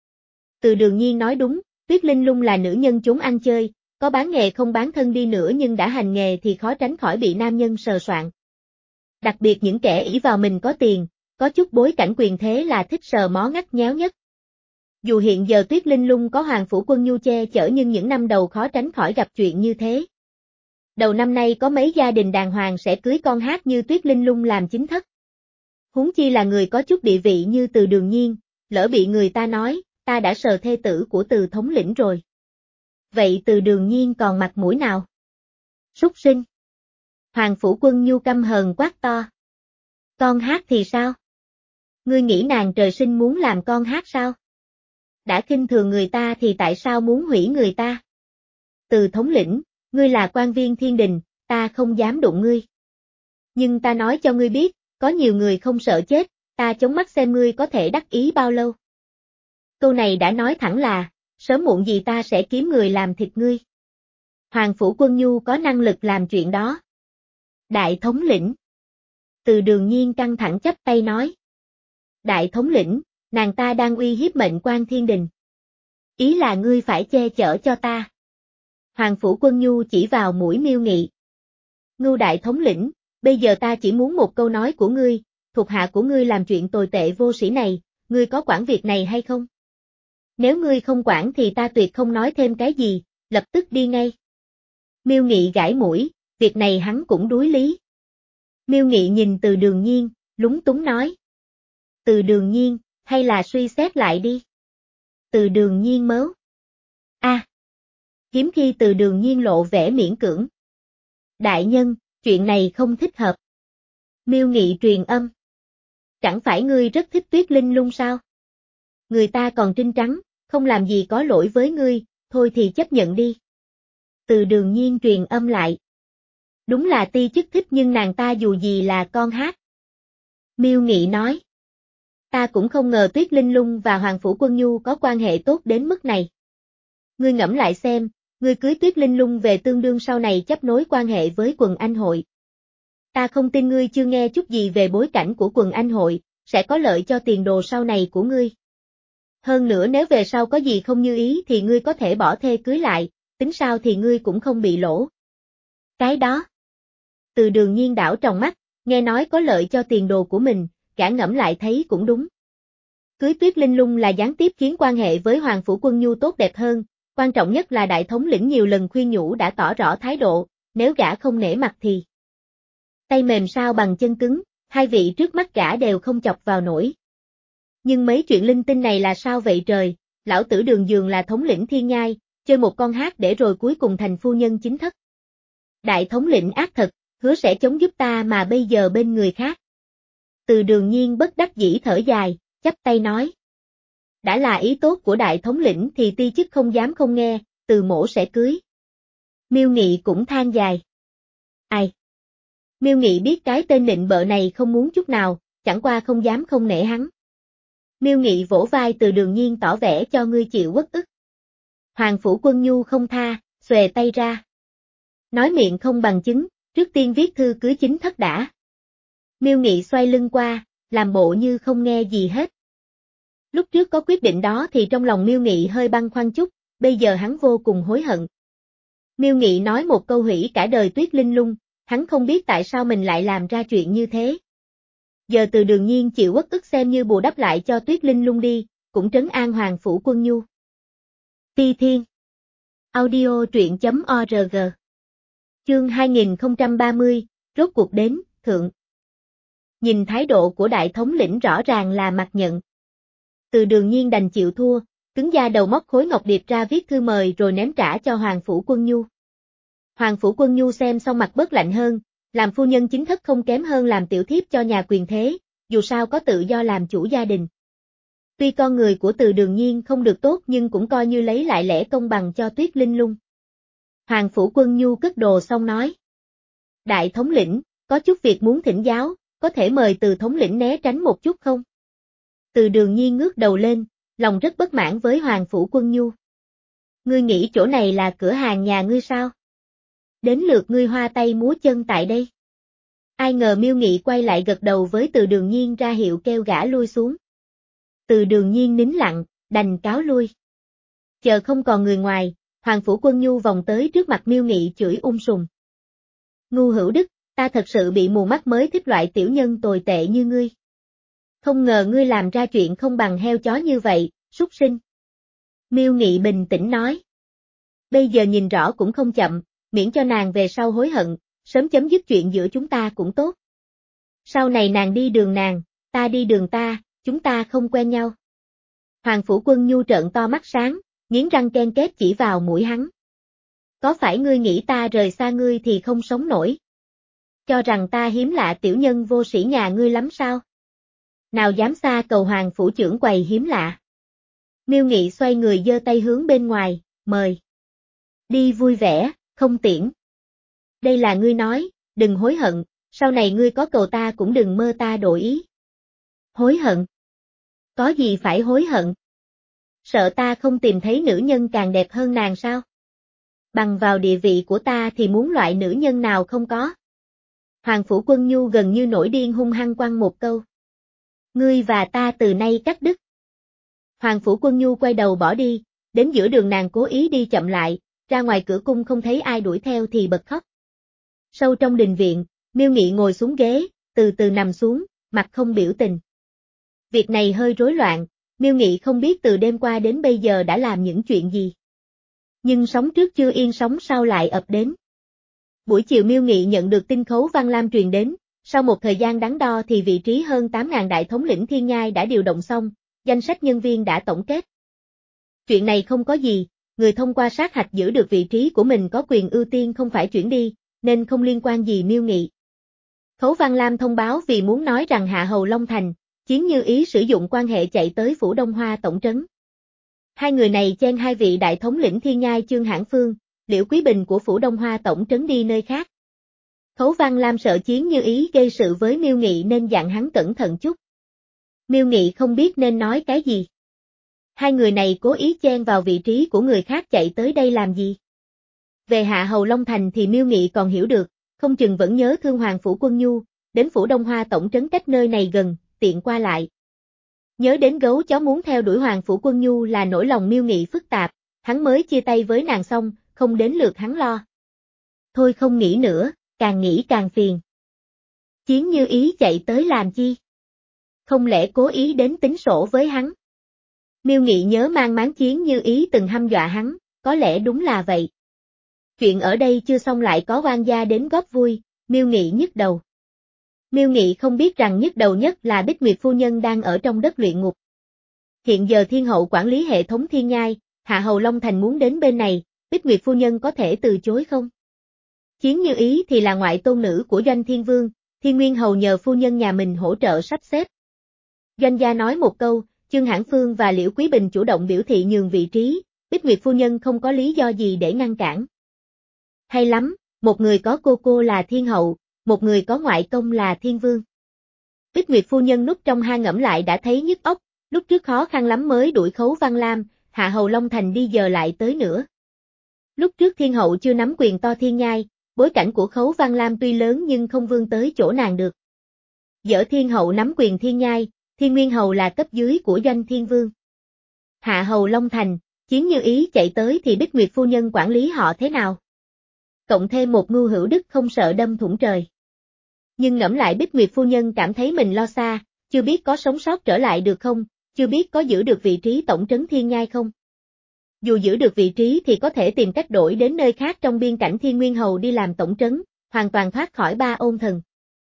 Từ Đường Nhiên nói đúng, Tuyết Linh Lung là nữ nhân chúng ăn chơi, có bán nghề không bán thân đi nữa nhưng đã hành nghề thì khó tránh khỏi bị nam nhân sờ soạng. Đặc biệt những kẻ ỷ vào mình có tiền, có chút bối cảnh quyền thế là thích sờ mó ngắt nhéo nhất. Dù hiện giờ Tuyết Linh Lung có Hoàng Phủ Quân Nhu che chở nhưng những năm đầu khó tránh khỏi gặp chuyện như thế. Đầu năm nay có mấy gia đình đàng hoàng sẽ cưới con hát như Tuyết Linh Lung làm chính thất. Huống chi là người có chút địa vị như Từ Đường Nhiên, lỡ bị người ta nói, ta đã sờ thê tử của Từ thống lĩnh rồi. Vậy Từ Đường Nhiên còn mặt mũi nào? Súc sinh. Hoàng Phủ Quân Nhu căm hờn quát to. Con hát thì sao? Ngươi nghĩ nàng trời sinh muốn làm con hát sao? Đã khinh thường người ta thì tại sao muốn hủy người ta? Từ thống lĩnh, ngươi là quan viên thiên đình, ta không dám đụng ngươi. Nhưng ta nói cho ngươi biết, có nhiều người không sợ chết, ta chống mắt xem ngươi có thể đắc ý bao lâu. Câu này đã nói thẳng là, sớm muộn gì ta sẽ kiếm người làm thịt ngươi. Hoàng Phủ Quân Nhu có năng lực làm chuyện đó. Đại thống lĩnh. Từ Đường Nhiên căng thẳng chắp tay nói. Đại thống lĩnh, nàng ta đang uy hiếp mệnh quan thiên đình. Ý là ngươi phải che chở cho ta. Hoàng Phủ Quân Nhu chỉ vào mũi Miêu Nghị. Ngưu đại thống lĩnh, bây giờ ta chỉ muốn một câu nói của ngươi, thuộc hạ của ngươi làm chuyện tồi tệ vô sĩ này, ngươi có quản việc này hay không? Nếu ngươi không quản thì ta tuyệt không nói thêm cái gì, lập tức đi ngay. Miêu Nghị gãi mũi, việc này hắn cũng đuối lý. Miêu Nghị nhìn Từ Đường Nhiên, lúng túng nói. Từ Đường Nhiên, hay là suy xét lại đi. Từ Đường Nhiên mớ. A. À, hiếm khi Từ Đường Nhiên lộ vẻ miễn cưỡng. Đại nhân, chuyện này không thích hợp. Miêu Nghị truyền âm. Chẳng phải ngươi rất thích Tuyết Linh Lung sao? Người ta còn trinh trắng, không làm gì có lỗi với ngươi, thôi thì chấp nhận đi. Từ Đường Nhiên truyền âm lại. Đúng là ti chức thích nhưng nàng ta dù gì là con hát. Miêu Nghị nói. Ta cũng không ngờ Tuyết Linh Lung và Hoàng Phủ Quân Nhu có quan hệ tốt đến mức này. Ngươi ngẫm lại xem, ngươi cưới Tuyết Linh Lung về tương đương sau này chấp nối quan hệ với quần anh hội. Ta không tin ngươi chưa nghe chút gì về bối cảnh của quần anh hội, sẽ có lợi cho tiền đồ sau này của ngươi. Hơn nữa nếu về sau có gì không như ý thì ngươi có thể bỏ thê cưới lại, tính sao thì ngươi cũng không bị lỗ. Cái đó. Từ Đường Nhiên đảo tròng mắt, nghe nói có lợi cho tiền đồ của mình, gã ngẫm lại thấy cũng đúng. Cưới Tuyết Linh Lung là gián tiếp khiến quan hệ với Hoàng Phủ Quân Nhu tốt đẹp hơn, quan trọng nhất là đại thống lĩnh nhiều lần khuyên nhủ đã tỏ rõ thái độ, nếu gã không nể mặt thì tay mềm sao bằng chân cứng, hai vị trước mắt gã đều không chọc vào nổi. Nhưng mấy chuyện linh tinh này là sao vậy trời, lão tử Đường Dường là thống lĩnh thiên nhai, chơi một con hát để rồi cuối cùng thành phu nhân chính thất. Đại thống lĩnh ác thật, hứa sẽ chống giúp ta mà bây giờ bên người khác. Từ Đường Nhiên bất đắc dĩ thở dài, chắp tay nói. Đã là ý tốt của đại thống lĩnh thì ti chức không dám không nghe, Từ mỗ sẽ cưới. Miêu Nghị cũng than dài. Ai? Miêu Nghị biết cái tên nịnh bợ này không muốn chút nào, chẳng qua không dám không nể hắn. Miêu Nghị vỗ vai Từ Đường Nhiên tỏ vẻ cho ngươi chịu uất ức. Hoàng Phủ Quân Nhu không tha, xòe tay ra. Nói miệng không bằng chứng, trước tiên viết thư cưới chính thất đã. Miêu Nghị xoay lưng qua, làm bộ như không nghe gì hết. Lúc trước có quyết định đó thì trong lòng Miêu Nghị hơi băn khoăn chút, bây giờ hắn vô cùng hối hận. Miêu Nghị nói một câu hủy cả đời Tuyết Linh Lung, hắn không biết tại sao mình lại làm ra chuyện như thế. Giờ Từ Đường Nhiên chịu uất ức xem như bù đắp lại cho Tuyết Linh Lung đi, cũng trấn an Hoàng Phủ Quân Nhu. Ti Thiên Audio truyện chấm org Chương hai nghìn không trăm ba mươi, rốt cuộc đến, thượng. Nhìn thái độ của đại thống lĩnh rõ ràng là mặt nhận. Từ Đường Nhiên đành chịu thua, cứng da đầu móc khối ngọc điệp ra viết thư mời rồi ném trả cho Hoàng Phủ Quân Nhu. Hoàng Phủ Quân Nhu xem xong mặt bớt lạnh hơn, làm phu nhân chính thất không kém hơn làm tiểu thiếp cho nhà quyền thế, dù sao có tự do làm chủ gia đình. Tuy con người của Từ Đường Nhiên không được tốt nhưng cũng coi như lấy lại lẽ công bằng cho Tuyết Linh Lung. Hoàng Phủ Quân Nhu cất đồ xong nói. Đại thống lĩnh, có chút việc muốn thỉnh giáo, có thể mời Từ thống lĩnh né tránh một chút không? Từ Đường Nhiên ngước đầu lên, lòng rất bất mãn với Hoàng Phủ Quân Nhu. Ngươi nghĩ chỗ này là cửa hàng nhà ngươi sao? Đến lượt ngươi hoa tay múa chân tại đây. Ai ngờ Miêu Nghị quay lại gật đầu với Từ Đường Nhiên ra hiệu kêu gã lui xuống. Từ Đường Nhiên nín lặng, đành cáo lui. Chờ không còn người ngoài, Hoàng Phủ Quân Nhu vòng tới trước mặt Miêu Nghị chửi ung sùm. Ngu hữu đức, ta thật sự bị mù mắt mới thích loại tiểu nhân tồi tệ như ngươi. Không ngờ ngươi làm ra chuyện không bằng heo chó như vậy, súc sinh. Miêu Nghị bình tĩnh nói. Bây giờ nhìn rõ cũng không chậm, miễn cho nàng về sau hối hận, sớm chấm dứt chuyện giữa chúng ta cũng tốt. Sau này nàng đi đường nàng, ta đi đường ta, chúng ta không quen nhau. Hoàng Phủ Quân Nhu trợn to mắt sáng, nghiến răng ken két chỉ vào mũi hắn. Có phải ngươi nghĩ ta rời xa ngươi thì không sống nổi? Cho rằng ta hiếm lạ tiểu nhân vô sĩ nhà ngươi lắm sao? Nào dám xa cầu Hoàng Phủ trưởng quầy hiếm lạ. Miêu Nghị xoay người giơ tay hướng bên ngoài, mời. Đi vui vẻ, không tiễn. Đây là ngươi nói, đừng hối hận, sau này ngươi có cầu ta cũng đừng mơ ta đổi ý. Hối hận? Có gì phải hối hận? Sợ ta không tìm thấy nữ nhân càng đẹp hơn nàng sao? Bằng vào địa vị của ta thì muốn loại nữ nhân nào không có. Hoàng Phủ Quân Nhu gần như nổi điên hung hăng quăng một câu. Ngươi và ta từ nay cắt đứt. Hoàng Phủ Quân Nhu quay đầu bỏ đi, đến giữa đường nàng cố ý đi chậm lại, ra ngoài cửa cung không thấy ai đuổi theo thì bật khóc. Sâu trong đình viện, Miêu Nghị ngồi xuống ghế, từ từ nằm xuống, mặt không biểu tình. Việc này hơi rối loạn, Miêu Nghị không biết từ đêm qua đến bây giờ đã làm những chuyện gì. Nhưng sóng trước chưa yên sóng sau lại ập đến. Buổi chiều Miêu Nghị nhận được tin Khấu Văn Lam truyền đến, sau một thời gian đắn đo thì vị trí hơn tám nghìn đại thống lĩnh thiên nhai đã điều động xong, danh sách nhân viên đã tổng kết. Chuyện này không có gì, người thông qua sát hạch giữ được vị trí của mình có quyền ưu tiên không phải chuyển đi, nên không liên quan gì Miêu Nghị. Khấu Văn Lam thông báo vì muốn nói rằng Hạ Hầu Long Thành, Chiến Như Ý sử dụng quan hệ chạy tới Phủ Đông Hoa tổng trấn. Hai người này chen hai vị đại thống lĩnh thiên nhai Chương Hãn Phương, Liễu Quý Bình của Phủ Đông Hoa tổng trấn đi nơi khác. Khấu Văn Lam sợ Chiến Như Ý gây sự với Miêu Nghị nên dặn hắn cẩn thận chút. Miêu Nghị không biết nên nói cái gì. Hai người này cố ý chen vào vị trí của người khác chạy tới đây làm gì? Về Hạ Hầu Long Thành thì Miêu Nghị còn hiểu được, không chừng vẫn nhớ thương Hoàng Phủ Quân Nhu, đến Phủ Đông Hoa tổng trấn cách nơi này gần, tiện qua lại. Nhớ đến gấu chó muốn theo đuổi Hoàng Phủ Quân Nhu là nỗi lòng Miêu Nghị phức tạp, hắn mới chia tay với nàng xong, không đến lượt hắn lo. Thôi không nghĩ nữa, càng nghĩ càng phiền. Chiến Như Ý chạy tới làm chi? Không lẽ cố ý đến tính sổ với hắn? Miêu Nghị nhớ mang máng Chiến Như Ý từng hăm dọa hắn, có lẽ đúng là vậy. Chuyện ở đây chưa xong lại có oan gia đến góp vui, Miêu Nghị nhức đầu. Miêu Nghị không biết rằng nhức đầu nhất là Bích Nguyệt phu nhân đang ở trong đất luyện ngục. Hiện giờ thiên hậu quản lý hệ thống thiên nhai, Hạ Hầu Long Thành muốn đến bên này, Bích Nguyệt phu nhân có thể từ chối không? Chiến Như Ý thì là ngoại tôn nữ của Doanh Thiên Vương, Thiên Nguyên Hầu nhờ phu nhân nhà mình hỗ trợ sắp xếp. Doanh gia nói một câu, Chương Hãn Phương và Liễu Quý Bình chủ động biểu thị nhường vị trí, Bích Nguyệt phu nhân không có lý do gì để ngăn cản. Hay lắm, một người có cô cô là thiên hậu, một người có ngoại công là thiên vương. Bích Nguyệt phu nhân núp trong hang ngẫm lại đã thấy nhức óc, lúc trước khó khăn lắm mới đuổi Khấu Văn Lam, Hạ Hầu Long Thành đi giờ lại tới nữa. Lúc trước thiên hậu chưa nắm quyền to thiên nhai, bối cảnh của Khấu Văn Lam tuy lớn nhưng không vươn tới chỗ nàng được. Dở thiên hậu nắm quyền thiên nhai, Thiên Nguyên Hầu là cấp dưới của Doanh Thiên Vương. Hạ Hầu Long Thành, Chiến Như Ý chạy tới thì Bích Nguyệt phu nhân quản lý họ thế nào? Cộng thêm một Ngưu Hữu Đức không sợ đâm thủng trời. Nhưng ngẫm lại Bích Nguyệt phu nhân cảm thấy mình lo xa, chưa biết có sống sót trở lại được không, chưa biết có giữ được vị trí tổng trấn thiên nhai không. Dù giữ được vị trí thì có thể tìm cách đổi đến nơi khác trong biên cảnh Thiên Nguyên Hầu đi làm tổng trấn, hoàn toàn thoát khỏi ba ôn thần.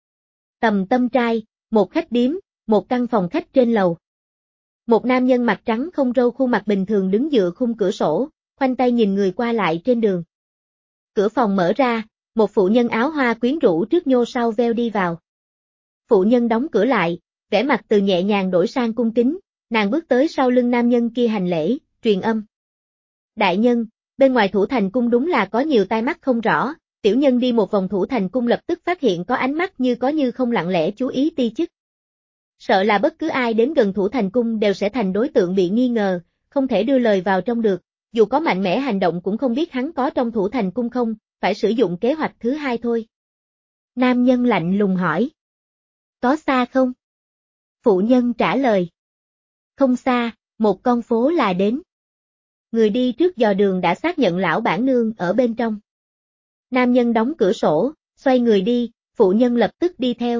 Tầm Tâm Trai, một khách điếm, một căn phòng khách trên lầu. Một nam nhân mặt trắng không râu khuôn mặt bình thường đứng dựa khung cửa sổ, khoanh tay nhìn người qua lại trên đường. Cửa phòng mở ra, một phụ nhân áo hoa quyến rũ trước nhô sau veo đi vào. Phụ nhân đóng cửa lại, vẻ mặt từ nhẹ nhàng đổi sang cung kính, nàng bước tới sau lưng nam nhân kia hành lễ, truyền âm. Đại nhân, bên ngoài thủ thành cung đúng là có nhiều tai mắt không rõ, tiểu nhân đi một vòng thủ thành cung lập tức phát hiện có ánh mắt như có như không lặng lẽ chú ý ti chức. Sợ là bất cứ ai đến gần thủ thành cung đều sẽ thành đối tượng bị nghi ngờ, không thể đưa lời vào trong được, dù có mạnh mẽ hành động cũng không biết hắn có trong thủ thành cung không, phải sử dụng kế hoạch thứ hai thôi. Nam nhân lạnh lùng hỏi. Có xa không? Phụ nhân trả lời. Không xa, một con phố là đến. Người đi trước dò đường đã xác nhận lão bản nương ở bên trong. Nam nhân đóng cửa sổ, xoay người đi, phụ nhân lập tức đi theo.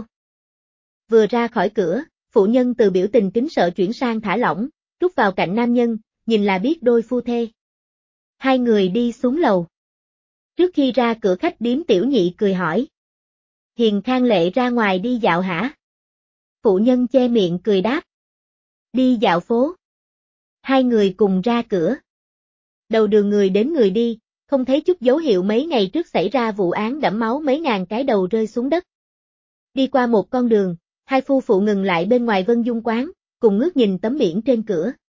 Vừa ra khỏi cửa, phụ nhân từ biểu tình kính sợ chuyển sang thả lỏng, rút vào cạnh nam nhân, nhìn là biết đôi phu thê. Hai người đi xuống lầu. Trước khi ra cửa khách điếm tiểu nhị cười hỏi. Hiền Khang Lệ ra ngoài đi dạo hả? Phụ nhân che miệng cười đáp. Đi dạo phố. Hai người cùng ra cửa. Đầu đường người đến người đi, không thấy chút dấu hiệu mấy ngày trước xảy ra vụ án đẫm máu mấy ngàn cái đầu rơi xuống đất. Đi qua một con đường, hai phu phụ ngừng lại bên ngoài Vân Dung quán, cùng ngước nhìn tấm biển trên cửa.